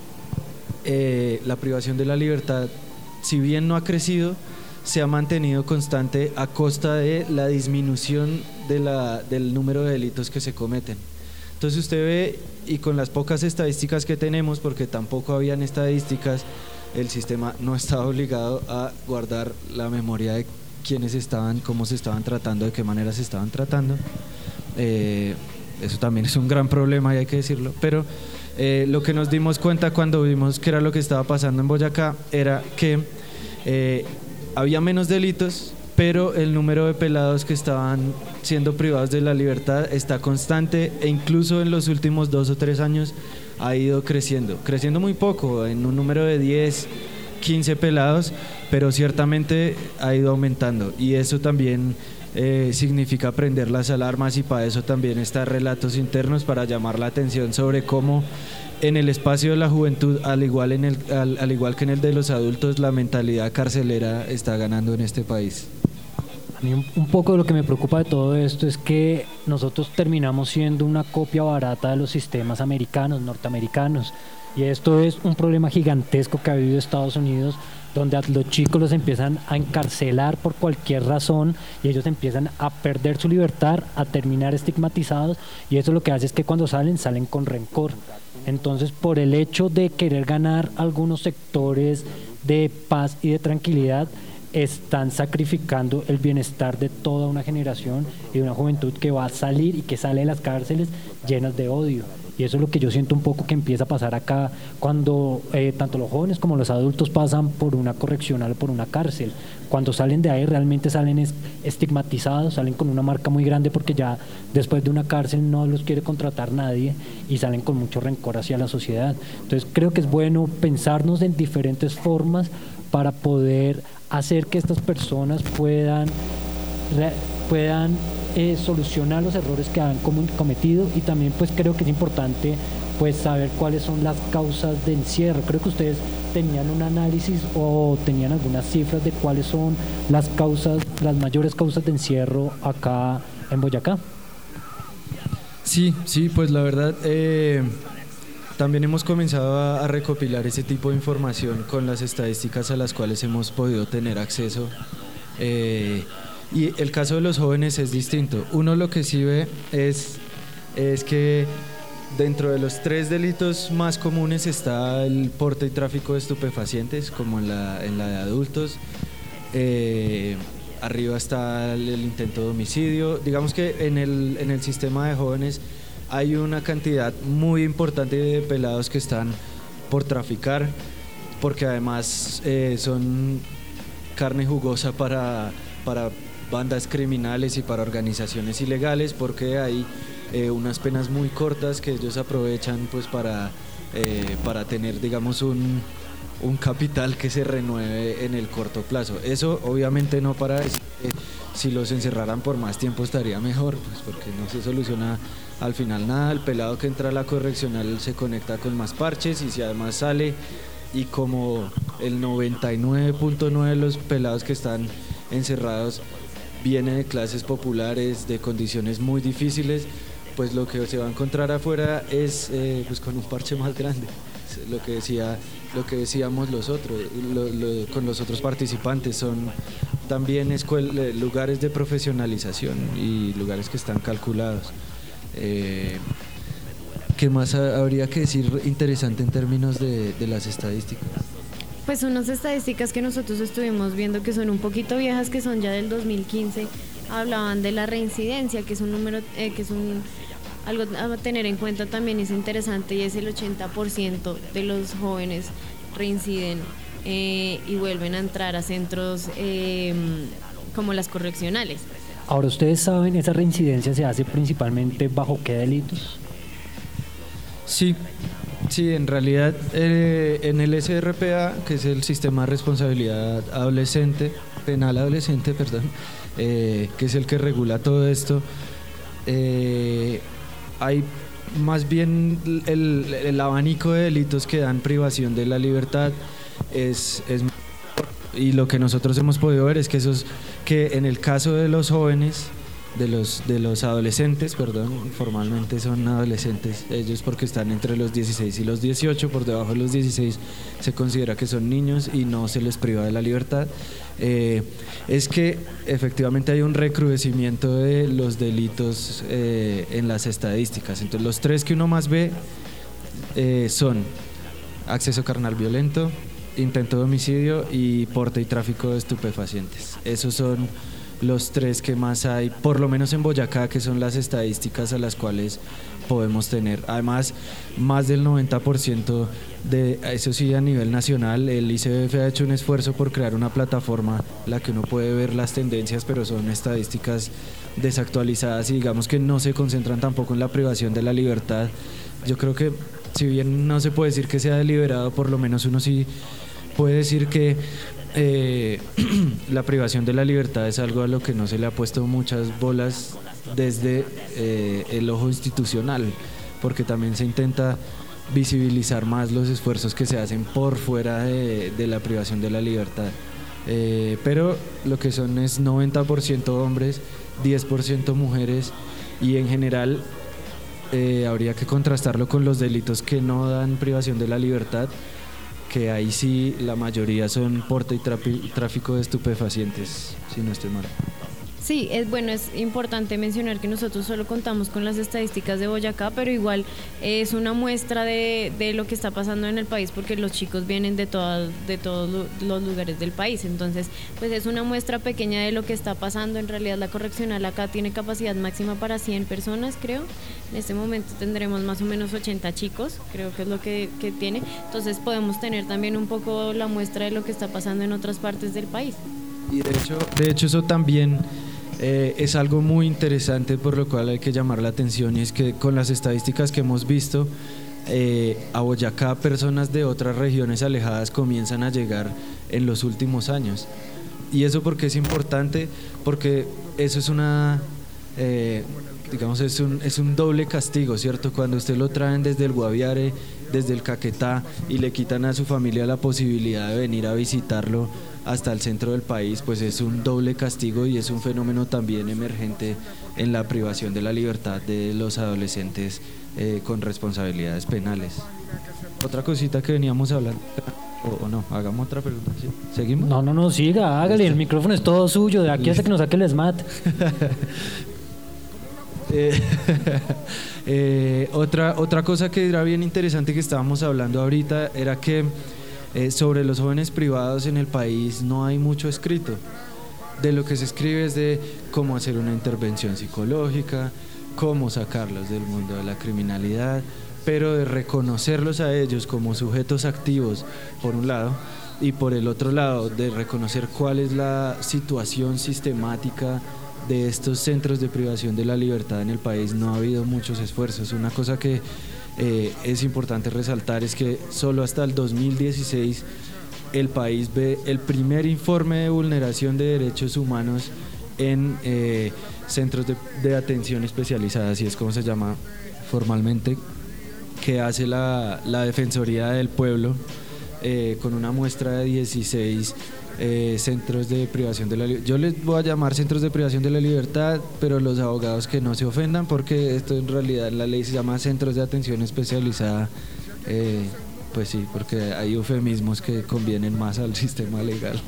la privación de la libertad, si bien no ha crecido, se ha mantenido constante a costa de la disminución del número de delitos que se cometen. Entonces usted ve, y con las pocas estadísticas que tenemos, porque tampoco habían estadísticas, el sistema no estaba obligado a guardar la memoria de quiénes estaban, cómo se estaban tratando, de qué manera se estaban tratando. Eso también es un gran problema y hay que decirlo, pero lo que nos dimos cuenta cuando vimos qué era lo que estaba pasando en Boyacá era que había menos delitos, pero el número de pelados que estaban siendo privados de la libertad está constante, e incluso en los últimos 2 o 3 años ha ido creciendo muy poco, en un número de 10, 15 pelados, pero ciertamente ha ido aumentando, y eso también significa prender las alarmas, y para eso también está Relatos Internos, para llamar la atención sobre cómo en el espacio de la juventud, al igual que en el de los adultos, la mentalidad carcelera está ganando en este país. A mí un poco de lo que me preocupa de todo esto es que nosotros terminamos siendo una copia barata de los sistemas americanos, norteamericanos, y esto es un problema gigantesco que ha vivido Estados Unidos, donde a los chicos los empiezan a encarcelar por cualquier razón y ellos empiezan a perder su libertad, a terminar estigmatizados, y eso lo que hace es que cuando salen con rencor. Entonces, por el hecho de querer ganar algunos sectores de paz y de tranquilidad, están sacrificando el bienestar de toda una generación y de una juventud que va a salir y que sale de las cárceles llenas de odio. Y eso es lo que yo siento un poco que empieza a pasar acá cuando tanto los jóvenes como los adultos pasan por una correccional o por una cárcel. Cuando salen de ahí realmente salen estigmatizados, salen con una marca muy grande porque ya después de una cárcel no los quiere contratar nadie y salen con mucho rencor hacia la sociedad. Entonces creo que es bueno pensarnos en diferentes formas para poder hacer que estas personas puedan solucionar los errores que han cometido, y también pues creo que es importante pues saber cuáles son las causas de encierro. Creo que ustedes tenían un análisis o tenían algunas cifras de cuáles son las mayores causas de encierro acá en Boyacá. Sí, pues la verdad también hemos comenzado a recopilar ese tipo de información con las estadísticas a las cuales hemos podido tener acceso. Y el caso de los jóvenes es distinto. Uno lo que sí ve es que dentro de los 3 delitos más comunes está el porte y tráfico de estupefacientes, como en la de adultos. Arriba está el intento de homicidio. Digamos que en el sistema de jóvenes hay una cantidad muy importante de pelados que están por traficar, porque además son carne jugosa para bandas criminales y para organizaciones ilegales, porque hay unas penas muy cortas que ellos aprovechan pues para tener, digamos, un capital que se renueve en el corto plazo. Eso obviamente no para decir que si los encerraran por más tiempo estaría mejor, pues porque no se soluciona al final nada. El pelado que entra a la correccional se conecta con más parches, y si además sale, y como el 99.9 de los pelados que están encerrados viene de clases populares, de condiciones muy difíciles, pues lo que se va a encontrar afuera es pues con un parche más grande. Lo que decíamos con los otros participantes, son también lugares de profesionalización y lugares que están calculados. ¿Qué más habría que decir interesante en términos de las estadísticas? Pues unas estadísticas que nosotros estuvimos viendo que son un poquito viejas, que son ya del 2015, hablaban de la reincidencia, que es un número, algo a tener en cuenta también es interesante, y es el 80% de los jóvenes reinciden y vuelven a entrar a centros como las correccionales. Ahora, ¿ustedes saben, esa reincidencia se hace principalmente bajo qué delitos? Sí, en realidad en el SRPA, que es el Sistema de Responsabilidad Penal Adolescente, que es el que regula todo esto, hay más bien el abanico de delitos que dan privación de la libertad es y lo que nosotros hemos podido ver es que en el caso de los jóvenes, de los adolescentes, formalmente son adolescentes ellos porque están entre los 16 y los 18, por debajo de los 16 se considera que son niños y no se les priva de la libertad, es que efectivamente hay un recrudecimiento de los delitos en las estadísticas. Entonces los tres que uno más ve son acceso carnal violento, intento de homicidio y porte y tráfico de estupefacientes. Esos son los tres que más hay, por lo menos en Boyacá, que son las estadísticas a las cuales podemos tener. Además, más del 90% de eso sí a nivel nacional. El ICBF ha hecho un esfuerzo por crear una plataforma en la que uno puede ver las tendencias, pero son estadísticas desactualizadas y digamos que no se concentran tampoco en la privación de la libertad. Yo creo que si bien no se puede decir que sea deliberado, por lo menos uno sí puede decir que la privación de la libertad es algo a lo que no se le ha puesto muchas bolas desde el ojo institucional, porque también se intenta visibilizar más los esfuerzos que se hacen por fuera de la privación de la libertad, pero lo que son es 90% hombres, 10% mujeres, y en general habría que contrastarlo con los delitos que no dan privación de la libertad, que ahí sí la mayoría son porte y tráfico de estupefacientes, si no estoy mal. Sí, es importante mencionar que nosotros solo contamos con las estadísticas de Boyacá, pero igual es una muestra de lo que está pasando en el país, porque los chicos vienen de todos los lugares del país. Entonces, pues es una muestra pequeña de lo que está pasando. En realidad la correccional acá tiene capacidad máxima para 100 personas, creo. En este momento tendremos más o menos 80 chicos, creo que es lo que tiene. Entonces podemos tener también un poco la muestra de lo que está pasando en otras partes del país. Y de hecho eso también es algo muy interesante, por lo cual hay que llamar la atención, y es que con las estadísticas que hemos visto, a Boyacá personas de otras regiones alejadas comienzan a llegar en los últimos años. Y eso porque es importante, porque eso es es un doble castigo, ¿cierto? Cuando usted lo traen desde el Guaviare, desde el Caquetá, y le quitan a su familia la posibilidad de venir a visitarlo hasta el centro del país, pues es un doble castigo, y es un fenómeno también emergente en la privación de la libertad de los adolescentes con responsabilidades penales. Otra cosita que veníamos hablando, o no, hagamos otra pregunta, ¿sí? ¿Seguimos? No, siga, hágale, el micrófono es todo suyo, de aquí hasta que nos saque el SMAT. Otra cosa que era bien interesante que estábamos hablando ahorita era que sobre los jóvenes privados en el país no hay mucho escrito. De lo que se escribe es de cómo hacer una intervención psicológica, cómo sacarlos del mundo de la criminalidad, pero de reconocerlos a ellos como sujetos activos por un lado, y por el otro lado de reconocer cuál es la situación sistemática de estos centros de privación de la libertad en el país. No ha habido muchos esfuerzos. Una cosa que es importante resaltar es que solo hasta el 2016 el país ve el primer informe de vulneración de derechos humanos en centros de atención especializada, así es como se llama formalmente, que hace la Defensoría del Pueblo, con una muestra de 16 centros de privación de la libertad. Yo les voy a llamar centros de privación de la libertad, pero los abogados que no se ofendan, porque esto en realidad en la ley se llama centros de atención especializada, pues sí, porque hay eufemismos que convienen más al sistema legal,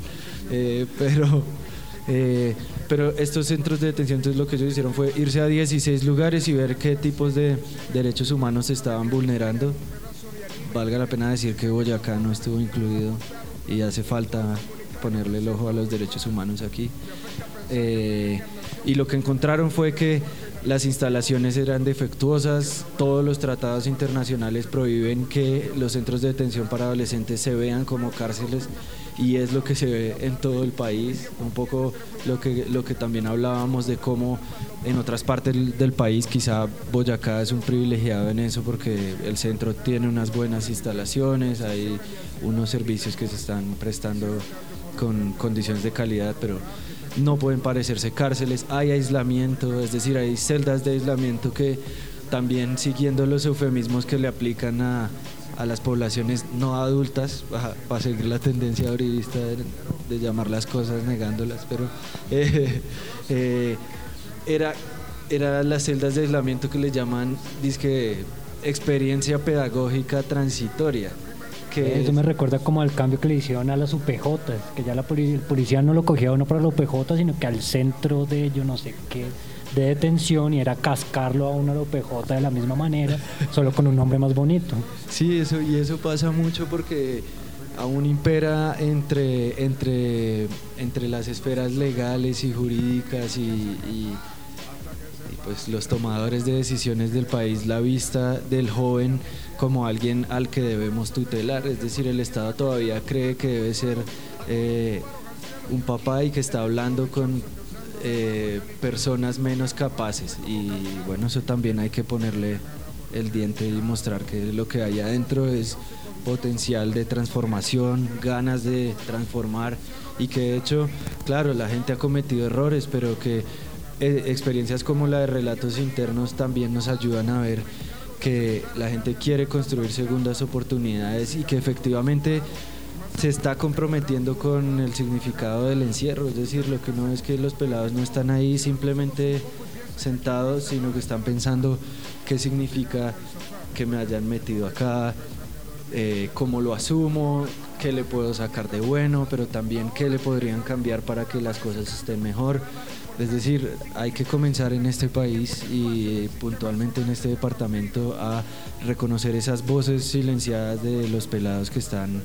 pero estos centros de detención, entonces lo que ellos hicieron fue irse a 16 lugares y ver qué tipos de derechos humanos se estaban vulnerando. Valga la pena decir que Boyacá no estuvo incluido y hace falta ponerle el ojo a los derechos humanos aquí, y lo que encontraron fue que las instalaciones eran defectuosas, todos los tratados internacionales prohíben que los centros de detención para adolescentes se vean como cárceles y es lo que se ve en todo el país, un poco lo que también hablábamos de cómo en otras partes del país, quizá Boyacá es un privilegiado en eso porque el centro tiene unas buenas instalaciones, hay unos servicios que se están prestando con condiciones de calidad, pero no pueden parecerse cárceles, hay aislamiento, es decir, hay celdas de aislamiento que también siguiendo los eufemismos que le aplican a las poblaciones no adultas, para seguir la tendencia ahorita de llamar las cosas negándolas, pero era las celdas de aislamiento que le llaman dizque experiencia pedagógica transitoria. Eso me recuerda como al cambio que le hicieron a las UPJ, que ya el policía no lo cogía uno para la UPJ, sino que al centro de yo no sé qué de detención y era cascarlo a uno a la UPJ de la misma manera, solo con un nombre más bonito. Sí, eso pasa mucho porque aún impera entre las esferas legales y jurídicas y pues los tomadores de decisiones del país la vista del joven como alguien al que debemos tutelar, es decir, el Estado todavía cree que debe ser un papá y que está hablando con personas menos capaces y bueno, eso también hay que ponerle el diente y mostrar que lo que hay adentro es potencial de transformación, ganas de transformar y que de hecho, claro, la gente ha cometido errores, pero que experiencias como la de Relatos Internos también nos ayudan a ver que la gente quiere construir segundas oportunidades y que efectivamente se está comprometiendo con el significado del encierro, es decir, lo que no es que los pelados no están ahí simplemente sentados, sino que están pensando qué significa que me hayan metido acá, cómo lo asumo, qué le puedo sacar de bueno, pero también qué le podrían cambiar para que las cosas estén mejor. Es decir, hay que comenzar en este país y puntualmente en este departamento a reconocer esas voces silenciadas de los pelados que están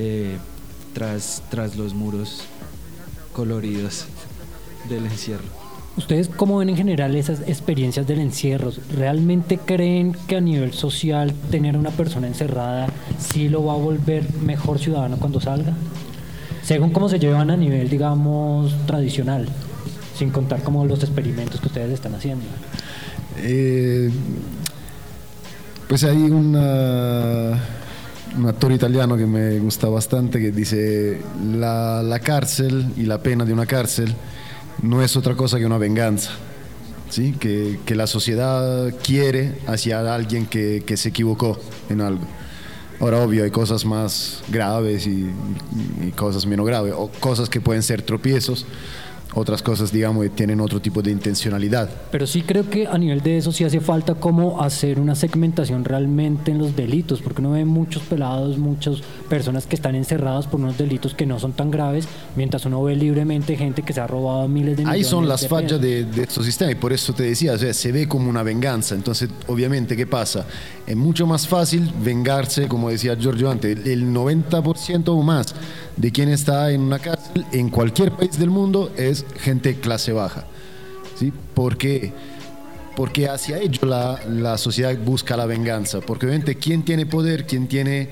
tras los muros coloridos del encierro. ¿Ustedes cómo ven en general esas experiencias del encierro? ¿Realmente creen que a nivel social tener a una persona encerrada sí lo va a volver mejor ciudadano cuando salga? Según cómo se llevan a nivel, digamos, tradicional, sin contar como los experimentos que ustedes están haciendo. Pues hay un actor italiano que me gusta bastante que dice la cárcel y la pena de una cárcel no es otra cosa que una venganza, ¿sí? Que la sociedad quiere hacia alguien que se equivocó en algo. Ahora, obvio, hay cosas más graves y cosas menos graves, o cosas que pueden ser tropiezos, otras cosas, digamos, tienen otro tipo de intencionalidad. Pero sí creo que a nivel de eso sí hace falta como hacer una segmentación realmente en los delitos, porque uno ve muchos pelados, muchas personas que están encerradas por unos delitos que no son tan graves, mientras uno ve libremente gente que se ha robado miles de millones. Ahí son las fallas de estos sistemas y por eso te decía, o sea, se ve como una venganza. Entonces, obviamente, ¿qué pasa? Es mucho más fácil vengarse, como decía Giorgio antes, el 90% o más de quien está en una cárcel en cualquier país del mundo es gente de clase baja, ¿sí? ¿Por qué? Porque hacia ello la sociedad busca la venganza, porque obviamente quien tiene poder, quien tiene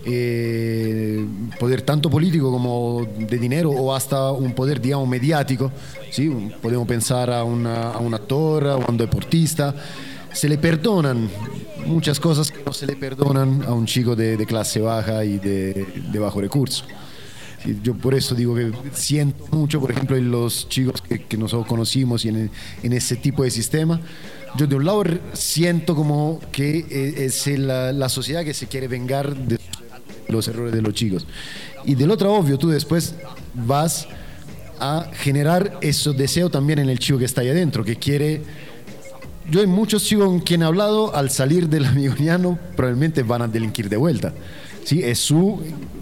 poder tanto político como de dinero o hasta un poder, digamos, mediático, ¿sí? Podemos pensar a un actor, a un deportista, se le perdonan muchas cosas que no se le perdonan a un chico de clase baja y de bajo recurso. Yo por eso digo que siento mucho, por ejemplo, en los chicos que nosotros conocimos y en ese tipo de sistema. Yo de un lado siento como que es la sociedad que se quiere vengar de los errores de los chicos. Y del otro, obvio, tú después vas a generar esos deseos también en el chico que está ahí adentro, que quiere... Yo hay muchos chicos con quien he hablado, al salir del amigoniano probablemente van a delinquir de vuelta. ¿Sí? Es su...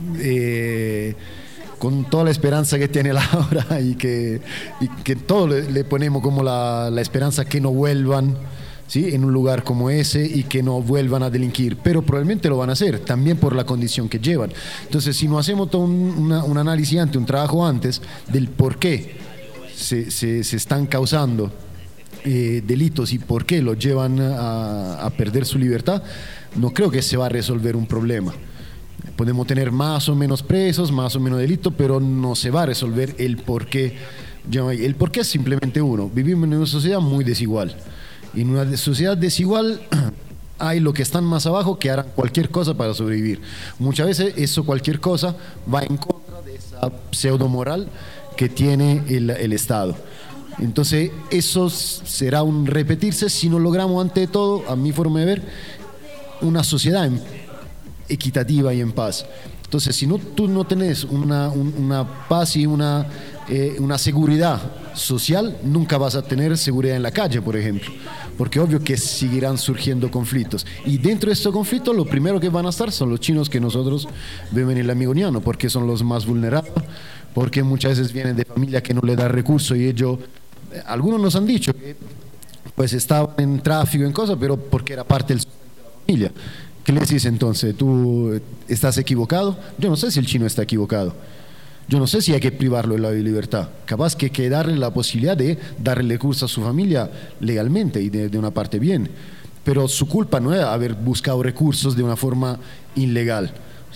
con toda la esperanza que tiene Laura y que todos le ponemos como la esperanza que no vuelvan, ¿sí? En un lugar como ese y que no vuelvan a delinquir, pero probablemente lo van a hacer también por la condición que llevan. Entonces, si no hacemos todo un análisis antes, un trabajo antes del por qué se están causando delitos y por qué los llevan a perder su libertad, no creo que se va a resolver un problema. Podemos tener más o menos presos, más o menos delitos, pero no se va a resolver el por qué. El por qué es simplemente uno. Vivimos en una sociedad muy desigual. Y en una sociedad desigual hay los que están más abajo que harán cualquier cosa para sobrevivir. Muchas veces eso cualquier cosa va en contra de esa pseudomoral que tiene el Estado. Entonces eso será un repetirse si no logramos ante todo, a mi forma de ver, una sociedad equitativa y en paz. Entonces si tú no tenés una paz y una seguridad social, nunca vas a tener seguridad en la calle, por ejemplo, porque obvio que seguirán surgiendo conflictos, y dentro de estos conflictos lo primero que van a estar son los chinos que nosotros vemos en el amigoniano, porque son los más vulnerables, porque muchas veces vienen de familia que no le da recursos y ellos, algunos nos han dicho que pues estaban en tráfico, en cosas, pero porque era parte del sustento de la familia. ¿Qué les dice entonces? ¿Tú estás equivocado? Yo no sé si el chino está equivocado. Yo no sé si hay que privarlo de la libertad. Capaz que darle la posibilidad de darle recursos a su familia legalmente y de una parte bien. Pero su culpa no es haber buscado recursos de una forma ilegal.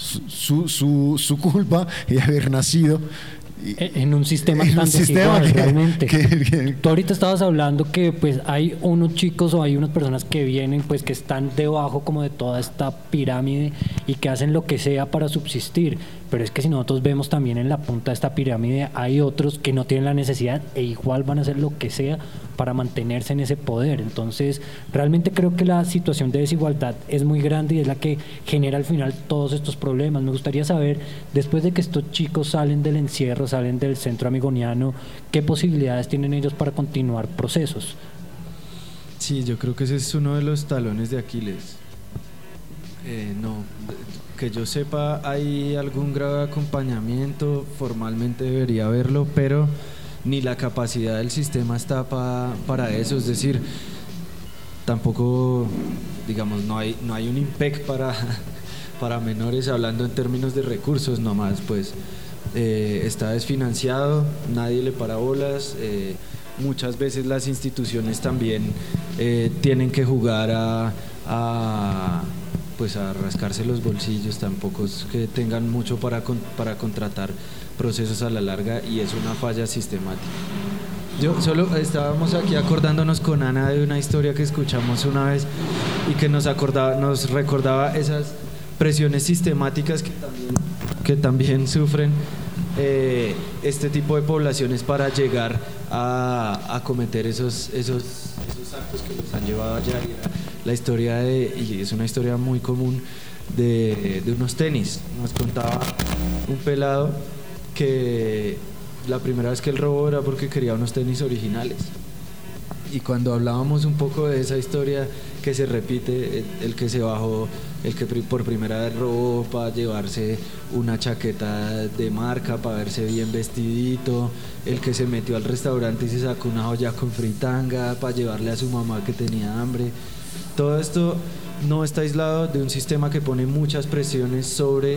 Su culpa es haber nacido en un sistema tan desigual, realmente. Tú ahorita estabas hablando que pues hay unos chicos o hay unas personas que vienen pues que están debajo como de toda esta pirámide y que hacen lo que sea para subsistir, pero es que si nosotros vemos también en la punta de esta pirámide hay otros que no tienen la necesidad e igual van a hacer lo que sea para mantenerse en ese poder. Entonces realmente creo que la situación de desigualdad es muy grande y es la que genera al final todos estos problemas. Me gustaría saber, después de que estos chicos salen del encierro, salen del centro amigoniano, ¿qué posibilidades tienen ellos para continuar procesos? Sí, yo creo que ese es uno de los talones de Aquiles. No, que yo sepa, hay algún grado de acompañamiento, formalmente debería haberlo, pero ni la capacidad del sistema está para eso. Es decir, tampoco, digamos, no hay un IMPEC para menores, hablando en términos de recursos nomás, pues está desfinanciado, nadie le para bolas. Muchas veces las instituciones también tienen que jugar a rascarse los bolsillos, tampoco es que tengan mucho para contratar procesos a la larga, y es una falla sistemática. Solo estábamos aquí acordándonos con Ana de una historia que escuchamos una vez y que nos recordaba esas presiones sistemáticas que también sufren este tipo de poblaciones para llegar a cometer esos actos que los han llevado allá. La historia y es una historia muy común de unos tenis. Nos contaba un pelado que la primera vez que él robó era porque quería unos tenis originales, y cuando hablábamos un poco de esa historia que se repite, el que se bajó, el que por primera vez robó para llevarse una chaqueta de marca, para verse bien vestidito, el que se metió al restaurante y se sacó una olla con fritanga para llevarle a su mamá que tenía hambre. Todo esto no está aislado de un sistema que pone muchas presiones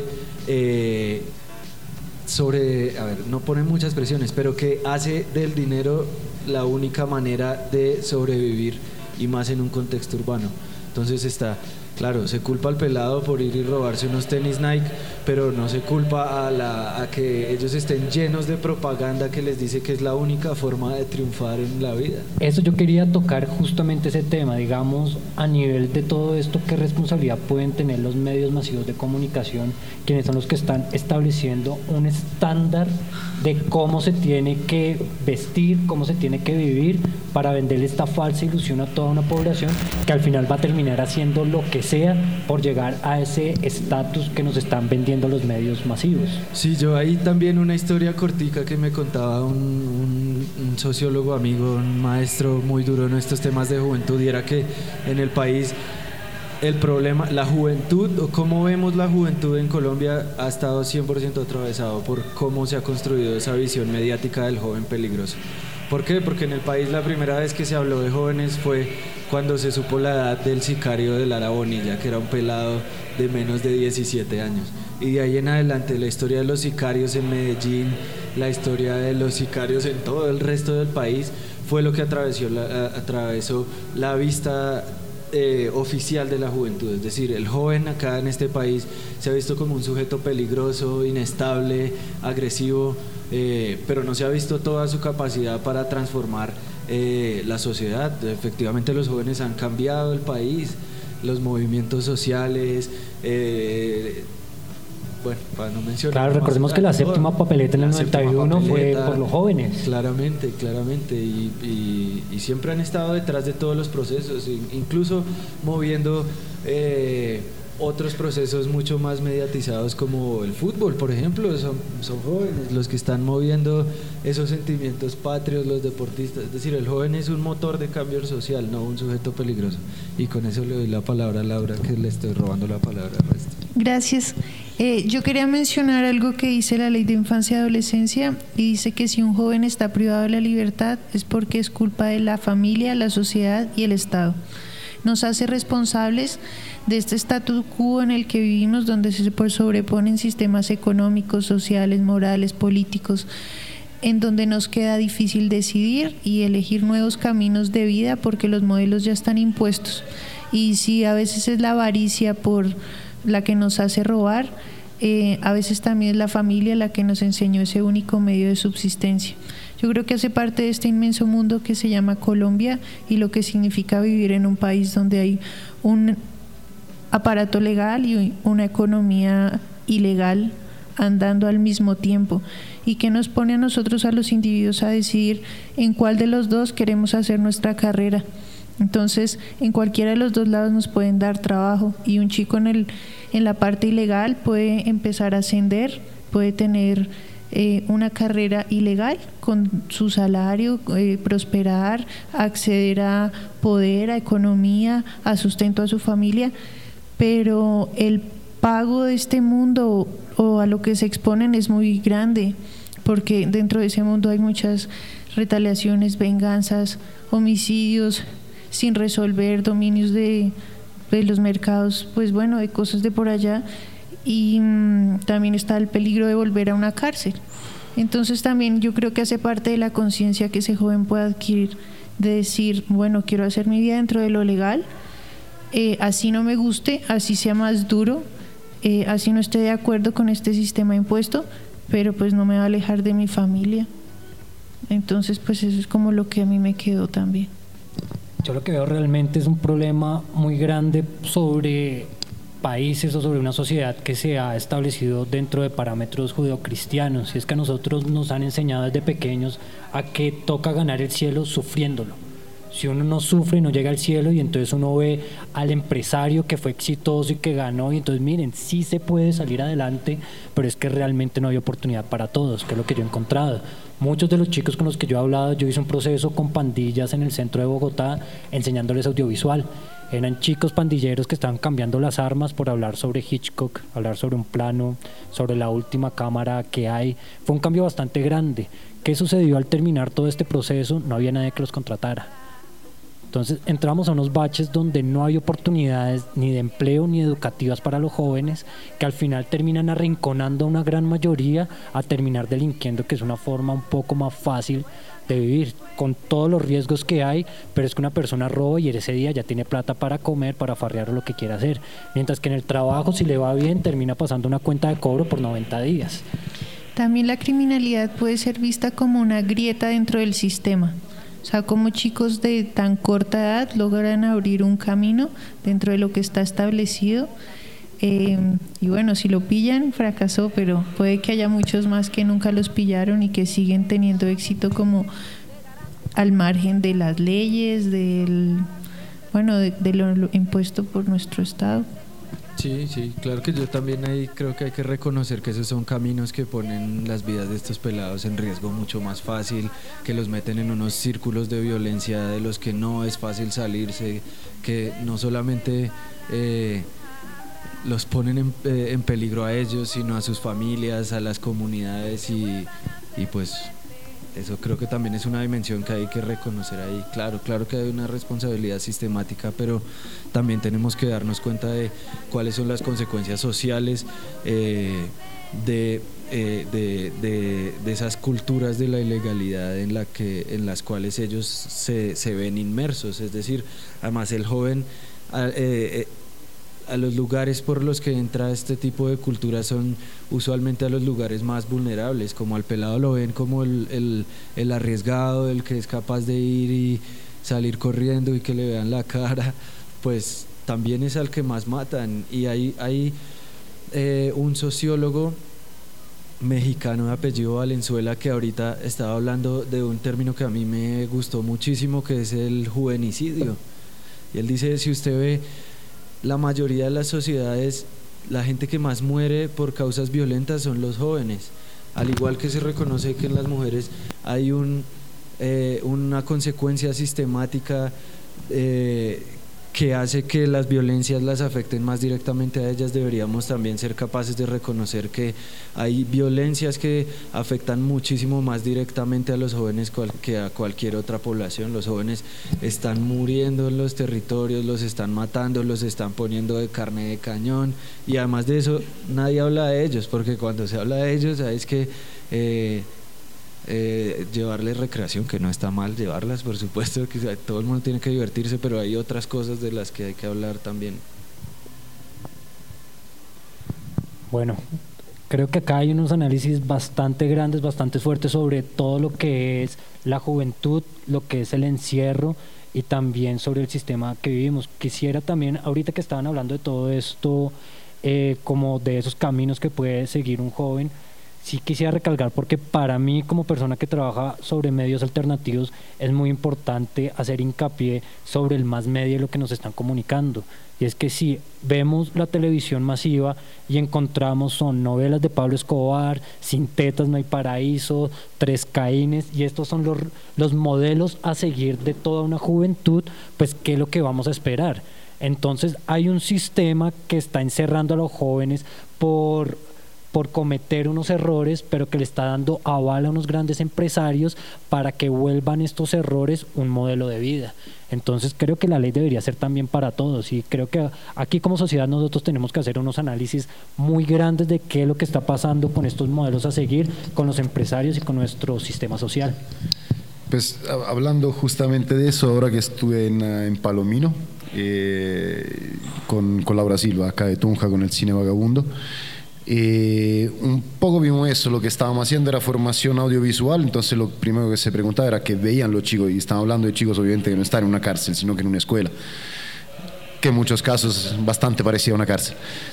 no pone muchas presiones, pero que hace del dinero la única manera de sobrevivir, y más en un contexto urbano. Entonces claro, se culpa al pelado por ir y robarse unos tenis Nike, pero no se culpa a que ellos estén llenos de propaganda que les dice que es la única forma de triunfar en la vida. Eso yo quería tocar justamente ese tema, digamos, a nivel de todo esto, ¿qué responsabilidad pueden tener los medios masivos de comunicación, quienes son los que están estableciendo un estándar de cómo se tiene que vestir, cómo se tiene que vivir, para venderle esta falsa ilusión a toda una población que al final va a terminar haciendo lo que sea por llegar a ese estatus que nos están vendiendo los medios masivos? Sí, yo ahí también una historia cortica que me contaba un sociólogo amigo, un maestro muy duro en estos temas de juventud, y era que en el país el problema, la juventud, o cómo vemos la juventud en Colombia, ha estado 100% atravesado por cómo se ha construido esa visión mediática del joven peligroso. ¿Por qué? Porque en el país la primera vez que se habló de jóvenes fue cuando se supo la edad del sicario de Lara Bonilla, que era un pelado de menos de 17 años. Y de ahí en adelante la historia de los sicarios en Medellín, la historia de los sicarios en todo el resto del país, fue lo que atravesó la vista oficial de la juventud. Es decir, el joven acá en este país se ha visto como un sujeto peligroso, inestable, agresivo, pero no se ha visto toda su capacidad para transformar la sociedad. Efectivamente, los jóvenes han cambiado el país, los movimientos sociales, bueno, para no mencionar. Claro, recordemos que la séptima papeleta en el 91 fue por los jóvenes. Claramente, y siempre han estado detrás de todos los procesos, incluso moviendo otros procesos mucho más mediatizados como el fútbol, por ejemplo. Son jóvenes los que están moviendo esos sentimientos patrios, los deportistas. Es decir, el joven es un motor de cambio social, no un sujeto peligroso. Y con eso le doy la palabra a Laura, que le estoy robando la palabra al resto. Gracias. Yo quería mencionar algo que dice la Ley de Infancia y Adolescencia, y dice que si un joven está privado de la libertad es porque es culpa de la familia, la sociedad y el Estado. Nos hace responsables de este status quo en el que vivimos, donde se sobreponen sistemas económicos, sociales, morales, políticos, en donde nos queda difícil decidir y elegir nuevos caminos de vida porque los modelos ya están impuestos. Y si a veces es la avaricia por la que nos hace robar, a veces también es la familia la que nos enseñó ese único medio de subsistencia. Yo creo que hace parte de este inmenso mundo que se llama Colombia y lo que significa vivir en un país donde hay un aparato legal y una economía ilegal andando al mismo tiempo, y que nos pone a nosotros, a los individuos, a decidir en cuál de los dos queremos hacer nuestra carrera. Entonces, en cualquiera de los dos lados nos pueden dar trabajo, y un chico en la parte ilegal puede empezar a ascender, puede tener una carrera ilegal con su salario, prosperar, acceder a poder, a economía, a sustento a su familia, pero el pago de este mundo o a lo que se exponen es muy grande, porque dentro de ese mundo hay muchas retaliaciones, venganzas, homicidios sin resolver, dominios de los mercados, pues bueno, de cosas de por allá, y también está el peligro de volver a una cárcel. Entonces también yo creo que hace parte de la conciencia que ese joven pueda adquirir, de decir, bueno, quiero hacer mi vida dentro de lo legal, así no me guste, así sea más duro, así no esté de acuerdo con este sistema impuesto, pero pues no me va a alejar de mi familia. Entonces pues eso es como lo que a mí me quedó también. Yo lo que veo realmente es un problema muy grande sobre países o sobre una sociedad que se ha establecido dentro de parámetros judeocristianos, y es que a nosotros nos han enseñado desde pequeños a que toca ganar el cielo sufriéndolo. Si uno no sufre, no llega al cielo, y entonces uno ve al empresario que fue exitoso y que ganó, y entonces miren, sí se puede salir adelante, pero es que realmente no hay oportunidad para todos, que es lo que yo he encontrado. Muchos de los chicos con los que yo he hablado, yo hice un proceso con pandillas en el centro de Bogotá enseñándoles audiovisual. Eran chicos pandilleros que estaban cambiando las armas por hablar sobre Hitchcock, hablar sobre un plano, sobre la última cámara que hay. Fue un cambio bastante grande. ¿Qué sucedió al terminar todo este proceso? No había nadie que los contratara. Entonces entramos a unos baches donde no hay oportunidades ni de empleo ni educativas para los jóvenes, que al final terminan arrinconando a una gran mayoría a terminar delinquiendo, que es una forma un poco más fácil de vivir, con todos los riesgos que hay, pero es que una persona roba y ese día ya tiene plata para comer, para farrear lo que quiera hacer, mientras que en el trabajo, si le va bien, termina pasando una cuenta de cobro por 90 días. También la criminalidad puede ser vista como una grieta dentro del sistema. O sea, como chicos de tan corta edad logran abrir un camino dentro de lo que está establecido. Y bueno, si lo pillan, fracasó, pero puede que haya muchos más que nunca los pillaron y que siguen teniendo éxito como al margen de las leyes, de lo impuesto por nuestro Estado. Sí, claro que yo también ahí creo que hay que reconocer que esos son caminos que ponen las vidas de estos pelados en riesgo mucho más fácil, que los meten en unos círculos de violencia de los que no es fácil salirse, que no solamente los ponen en peligro a ellos, sino a sus familias, a las comunidades, y pues eso creo que también es una dimensión que hay que reconocer ahí. Claro que hay una responsabilidad sistemática, pero también tenemos que darnos cuenta de cuáles son las consecuencias sociales de esas culturas de la ilegalidad en las cuales ellos se ven inmersos. Es decir, además el joven a los lugares por los que entra este tipo de cultura son usualmente a los lugares más vulnerables, como al pelado lo ven como el arriesgado, el que es capaz de ir y salir corriendo y que le vean la cara, pues también es al que más matan. Y hay un sociólogo mexicano de apellido Valenzuela que ahorita estaba hablando de un término que a mí me gustó muchísimo, que es el juvenicidio. Y él dice, si usted ve la mayoría de las sociedades, la gente que más muere por causas violentas son los jóvenes, al igual que se reconoce que en las mujeres hay una consecuencia sistemática que hace que las violencias las afecten más directamente a ellas. Deberíamos también ser capaces de reconocer que hay violencias que afectan muchísimo más directamente a los jóvenes que a cualquier otra población. Los jóvenes están muriendo en los territorios, los están matando, los están poniendo de carne de cañón, y además de eso nadie habla de ellos, porque cuando se habla de ellos sabes que llevarles recreación, que no está mal llevarlas, por supuesto que todo el mundo tiene que divertirse, pero hay otras cosas de las que hay que hablar también. Bueno, creo que acá hay unos análisis bastante grandes, bastante fuertes sobre todo lo que es la juventud, lo que es el encierro y también sobre el sistema que vivimos. Quisiera también, ahorita que estaban hablando de todo esto, como de esos caminos que puede seguir un joven, sí quisiera recalcar, porque para mí como persona que trabaja sobre medios alternativos es muy importante hacer hincapié sobre el más media y lo que nos están comunicando. Y es que si vemos la televisión masiva y encontramos son novelas de Pablo Escobar, Sin tetas no hay paraíso, Tres Caínes, y estos son los modelos a seguir de toda una juventud, pues ¿qué es lo que vamos a esperar? Entonces hay un sistema que está encerrando a los jóvenes por cometer unos errores, pero que le está dando aval a unos grandes empresarios para que vuelvan estos errores un modelo de vida. Entonces creo que la ley debería ser también para todos, y creo que aquí como sociedad nosotros tenemos que hacer unos análisis muy grandes de qué es lo que está pasando con estos modelos a seguir, con los empresarios y con nuestro sistema social. Pues hablando justamente de eso, ahora que estuve en Palomino con Laura Silva, acá de Tunja, con el Cine Vagabundo, un poco vimos eso. Lo que estábamos haciendo era formación audiovisual, entonces lo primero que se preguntaba era qué veían los chicos, y estamos hablando de chicos obviamente que no están en una cárcel, sino que en una escuela, que en muchos casos bastante parecía una cárcel.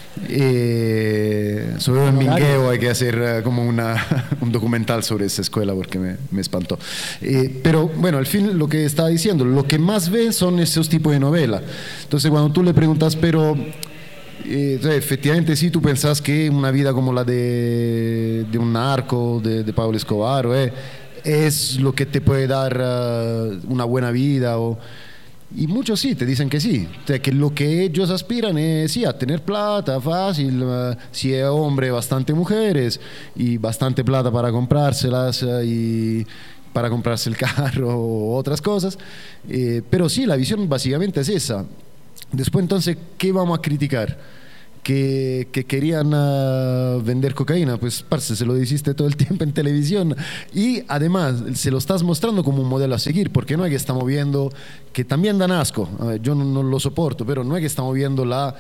Sobre todo en Mingueo hay que hacer como un documental sobre esa escuela, porque me espantó. Pero bueno, al fin lo que estaba diciendo, lo que más ven son esos tipos de novelas. Entonces cuando tú le preguntas, pero efectivamente sí, tú pensás que una vida como la de un narco, de Pablo Escobar, es lo que te puede dar una buena vida, y muchos sí, te dicen que sí, o sea, que lo que ellos aspiran es sí, a tener plata fácil, si es hombre, bastante mujeres y bastante plata para comprárselas y para comprarse el carro o otras cosas, pero sí, la visión básicamente es esa. Después entonces, ¿qué vamos a criticar? Que querían vender cocaína, pues parce, se lo dijiste todo el tiempo en televisión, y además se lo estás mostrando como un modelo a seguir, porque no es que estamos viendo, que también dan asco, yo no lo soporto, pero no es que estamos viendo la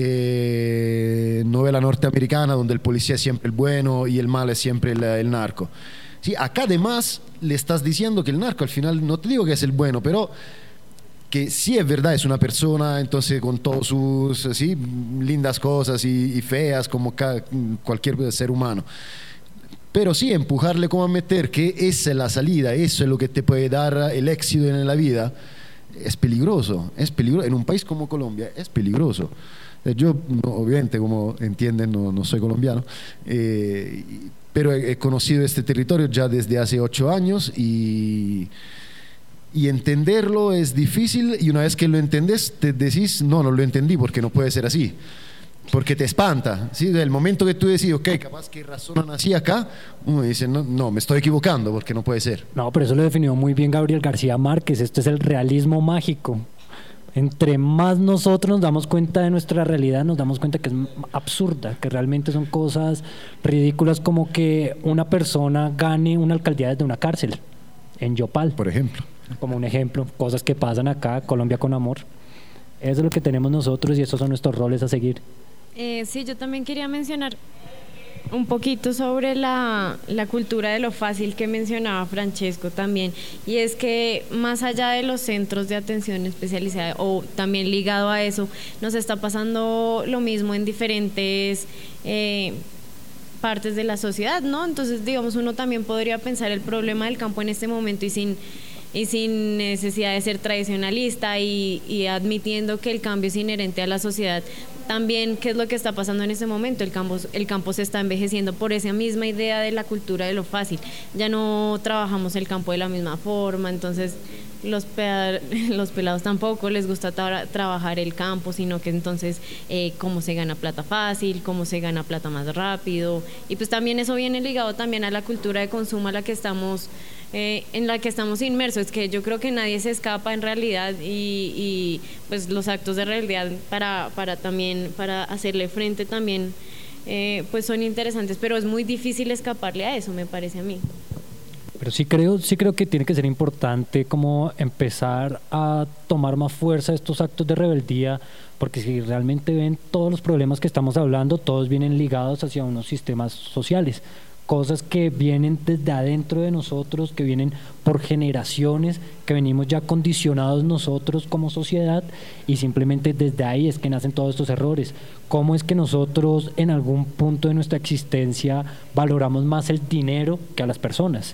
novela norteamericana donde el policía es siempre el bueno y el mal es siempre el narco. Sí, acá además le estás diciendo que el narco al final, no te digo que es el bueno, pero que sí es verdad, es una persona, entonces con todas sus lindas cosas y feas como cualquier ser humano, pero sí empujarle como a meter que esa es la salida, eso es lo que te puede dar el éxito en la vida, es peligroso, en un país como Colombia es peligroso. Yo obviamente, como entienden, no soy colombiano, pero he conocido este territorio ya desde hace 8 años y entenderlo es difícil, y una vez que lo entendés te decís no lo entendí, porque no puede ser así, porque te espanta, ¿sí? Del momento que tú decís ok, capaz que razonan así acá, uno dice no, me estoy equivocando, porque no puede ser. No, pero eso lo definió muy bien Gabriel García Márquez, esto es el realismo mágico. Entre más nosotros nos damos cuenta de nuestra realidad, nos damos cuenta que es absurda, que realmente son cosas ridículas, como que una persona gane una alcaldía desde una cárcel, en Yopal. Por ejemplo. Como un ejemplo, cosas que pasan acá, Colombia con amor. Eso es lo que tenemos nosotros y esos son nuestros roles a seguir. Sí, yo también quería mencionar un poquito sobre la cultura de lo fácil que mencionaba Francesco también, y es que más allá de los centros de atención especializada o también ligado a eso, nos está pasando lo mismo en diferentes partes de la sociedad, ¿no? Entonces, digamos, uno también podría pensar el problema del campo en este momento y sin necesidad de ser tradicionalista y admitiendo que el cambio es inherente a la sociedad. También, ¿qué es lo que está pasando en este momento? El campo se está envejeciendo por esa misma idea de la cultura de lo fácil. Ya no trabajamos el campo de la misma forma, entonces los pelados tampoco les gusta trabajar el campo, sino que entonces cómo se gana plata fácil, cómo se gana plata más rápido. Y pues también eso viene ligado también a la cultura de consumo a la que estamos en la que estamos inmersos. Es que yo creo que nadie se escapa en realidad y pues los actos de realidad para hacerle frente también pues son interesantes, pero es muy difícil escaparle a eso, me parece a mí. Pero sí creo que tiene que ser importante como empezar a tomar más fuerza estos actos de rebeldía, porque si realmente ven todos los problemas que estamos hablando, todos vienen ligados hacia unos sistemas sociales, cosas que vienen desde adentro de nosotros, que vienen por generaciones, que venimos ya condicionados nosotros como sociedad, y simplemente desde ahí es que nacen todos estos errores. ¿Cómo es que nosotros en algún punto de nuestra existencia valoramos más el dinero que a las personas?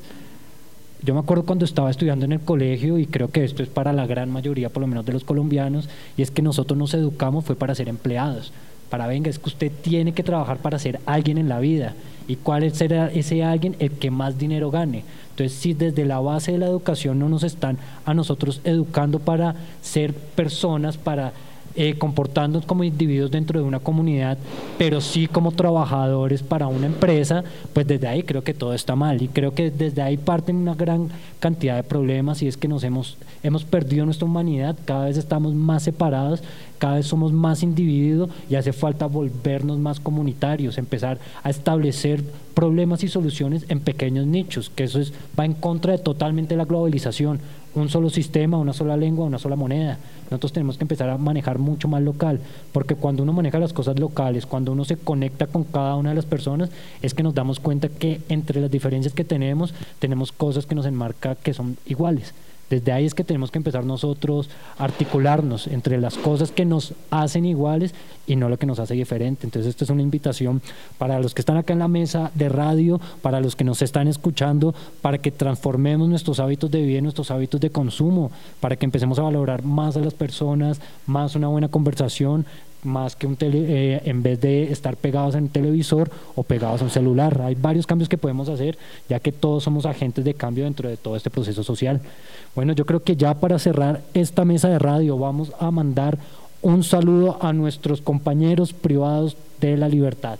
Yo me acuerdo cuando estaba estudiando en el colegio, y creo que esto es para la gran mayoría, por lo menos de los colombianos, y es que nosotros nos educamos fue para ser empleados. Venga, es que usted tiene que trabajar para ser alguien en la vida. ¿Y cuál será ese alguien? El que más dinero gane. Entonces, si desde la base de la educación no nos están a nosotros educando para ser personas, para comportarnos como individuos dentro de una comunidad, pero sí como trabajadores para una empresa, pues desde ahí creo que todo está mal, y creo que desde ahí parten una gran cantidad de problemas, y es que hemos perdido nuestra humanidad, cada vez estamos más separados, cada vez somos más individuos y hace falta volvernos más comunitarios, empezar a establecer problemas y soluciones en pequeños nichos, que eso va en contra de totalmente la globalización. Un solo sistema, una sola lengua, una sola moneda. Nosotros tenemos que empezar a manejar mucho más local, porque cuando uno maneja las cosas locales, cuando uno se conecta con cada una de las personas, es que nos damos cuenta que entre las diferencias que tenemos cosas que nos enmarcan que son iguales. Desde ahí es que tenemos que empezar nosotros a articularnos entre las cosas que nos hacen iguales y no lo que nos hace diferente. Entonces, esta es una invitación para los que están acá en la mesa de radio, para los que nos están escuchando, para que transformemos nuestros hábitos de vida, nuestros hábitos de consumo, para que empecemos a valorar más a las personas, más una buena conversación, más que en vez de estar pegados en un televisor o pegados a un celular. Hay varios cambios que podemos hacer, ya que todos somos agentes de cambio dentro de todo este proceso social. Bueno, yo creo que ya para cerrar esta mesa de radio vamos a mandar un saludo a nuestros compañeros privados de la libertad.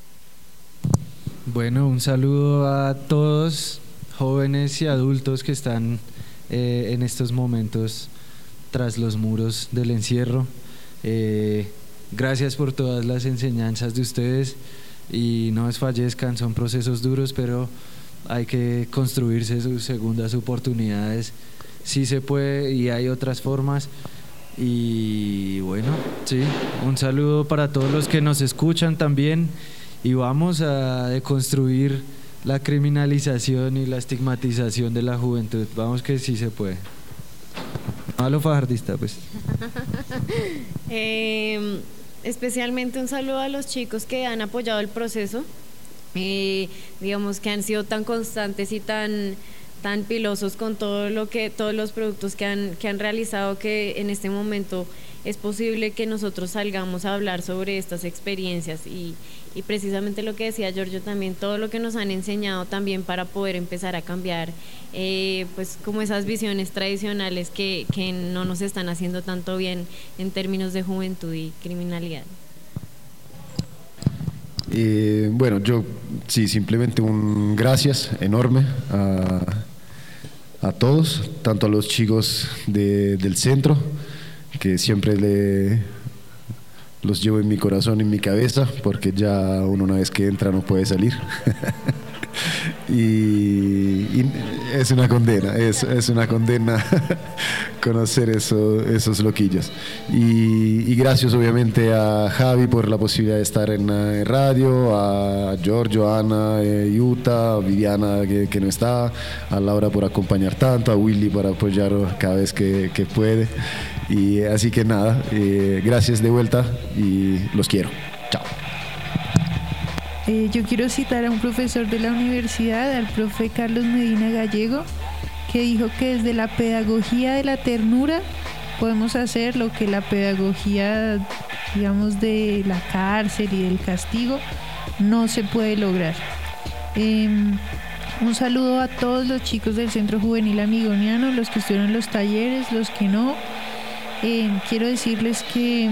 Bueno, un saludo a todos, jóvenes y adultos que están en estos momentos tras los muros del encierro. Gracias por todas las enseñanzas de ustedes, y no desfallezcan, son procesos duros, pero hay que construirse sus segundas oportunidades. Sí se puede y hay otras formas. Y bueno, sí, un saludo para todos los que nos escuchan también, y vamos a deconstruir la criminalización y la estigmatización de la juventud. Vamos que sí se puede. A lo fajardista, pues. Especialmente un saludo a los chicos que han apoyado el proceso, digamos que han sido tan constantes y tan pilosos con todos los productos que han realizado, que en este momento es posible que nosotros salgamos a hablar sobre estas experiencias y precisamente lo que decía Giorgio también, todo lo que nos han enseñado también para poder empezar a cambiar pues como esas visiones tradicionales que no nos están haciendo tanto bien en términos de juventud y criminalidad. Bueno, yo sí, simplemente un gracias enorme a todos, tanto a los chicos del centro, que siempre los llevo en mi corazón, en mi cabeza, porque ya uno una vez que entra no puede salir. y es una condena, es una condena conocer esos loquillos. Y gracias obviamente a Javi por la posibilidad de estar en radio, a Giorgio, Ana, Yuta, a Viviana que no está, a Laura por acompañar tanto, a Willy por apoyar cada vez que puede. Y así que nada, gracias de vuelta y los quiero. Chao. Yo quiero citar a un profesor de la universidad, al profe Carlos Medina Gallego, que dijo que desde la pedagogía de la ternura podemos hacer lo que la pedagogía, digamos, de la cárcel y del castigo no se puede lograr. Un saludo a todos los chicos del Centro Juvenil Amigoniano, los que estuvieron en los talleres, los que no. Quiero decirles que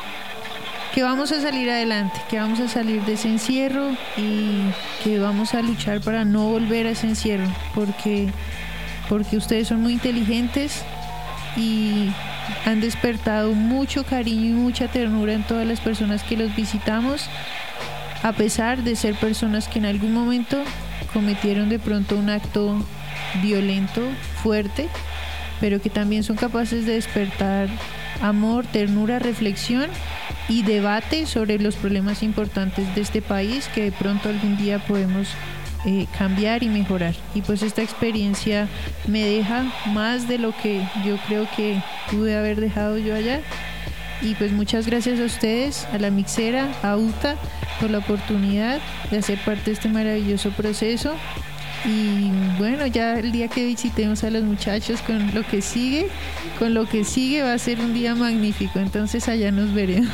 vamos a salir adelante, que vamos a salir de ese encierro y que vamos a luchar para no volver a ese encierro, porque ustedes son muy inteligentes y han despertado mucho cariño y mucha ternura en todas las personas que los visitamos, a pesar de ser personas que en algún momento cometieron de pronto un acto violento, fuerte, pero que también son capaces de despertar amor, ternura, reflexión y debate sobre los problemas importantes de este país que de pronto algún día podemos cambiar y mejorar. Y pues esta experiencia me deja más de lo que yo creo que pude haber dejado yo allá. Y pues muchas gracias a ustedes, a la mixera, a UTA, por la oportunidad de hacer parte de este maravilloso proceso. Y bueno, ya el día que visitemos a los muchachos con lo que sigue va a ser un día magnífico, entonces allá nos veremos.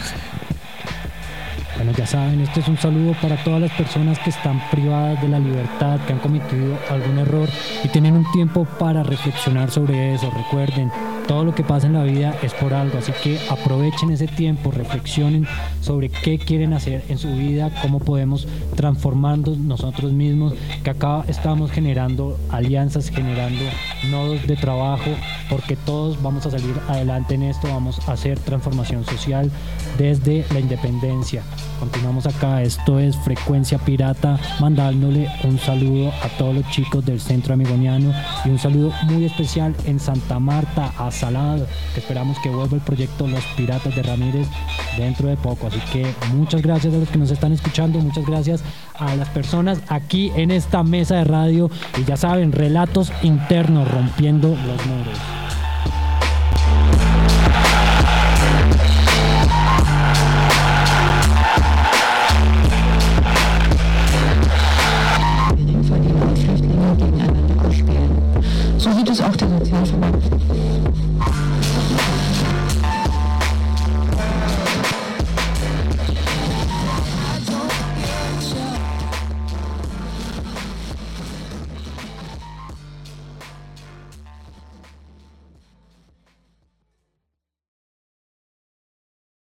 Bueno, ya saben, este es un saludo para todas las personas que están privadas de la libertad, que han cometido algún error y tienen un tiempo para reflexionar sobre eso. Recuerden, todo lo que pasa en la vida es por algo, así que aprovechen ese tiempo, reflexionen sobre qué quieren hacer en su vida, cómo podemos transformarnos nosotros mismos, que acá estamos generando alianzas, generando nodos de trabajo, porque todos vamos a salir adelante en esto, vamos a hacer transformación social desde la independencia. Continuamos acá, esto es Frecuencia Pirata, mandándole un saludo a todos los chicos del Centro Amigoniano y un saludo muy especial en Santa Marta, a Salado, que esperamos que vuelva el proyecto Los Piratas de Ramírez dentro de poco. Así que muchas gracias a los que nos están escuchando, muchas gracias a las personas aquí en esta mesa de radio y ya saben, relatos internos rompiendo los muros.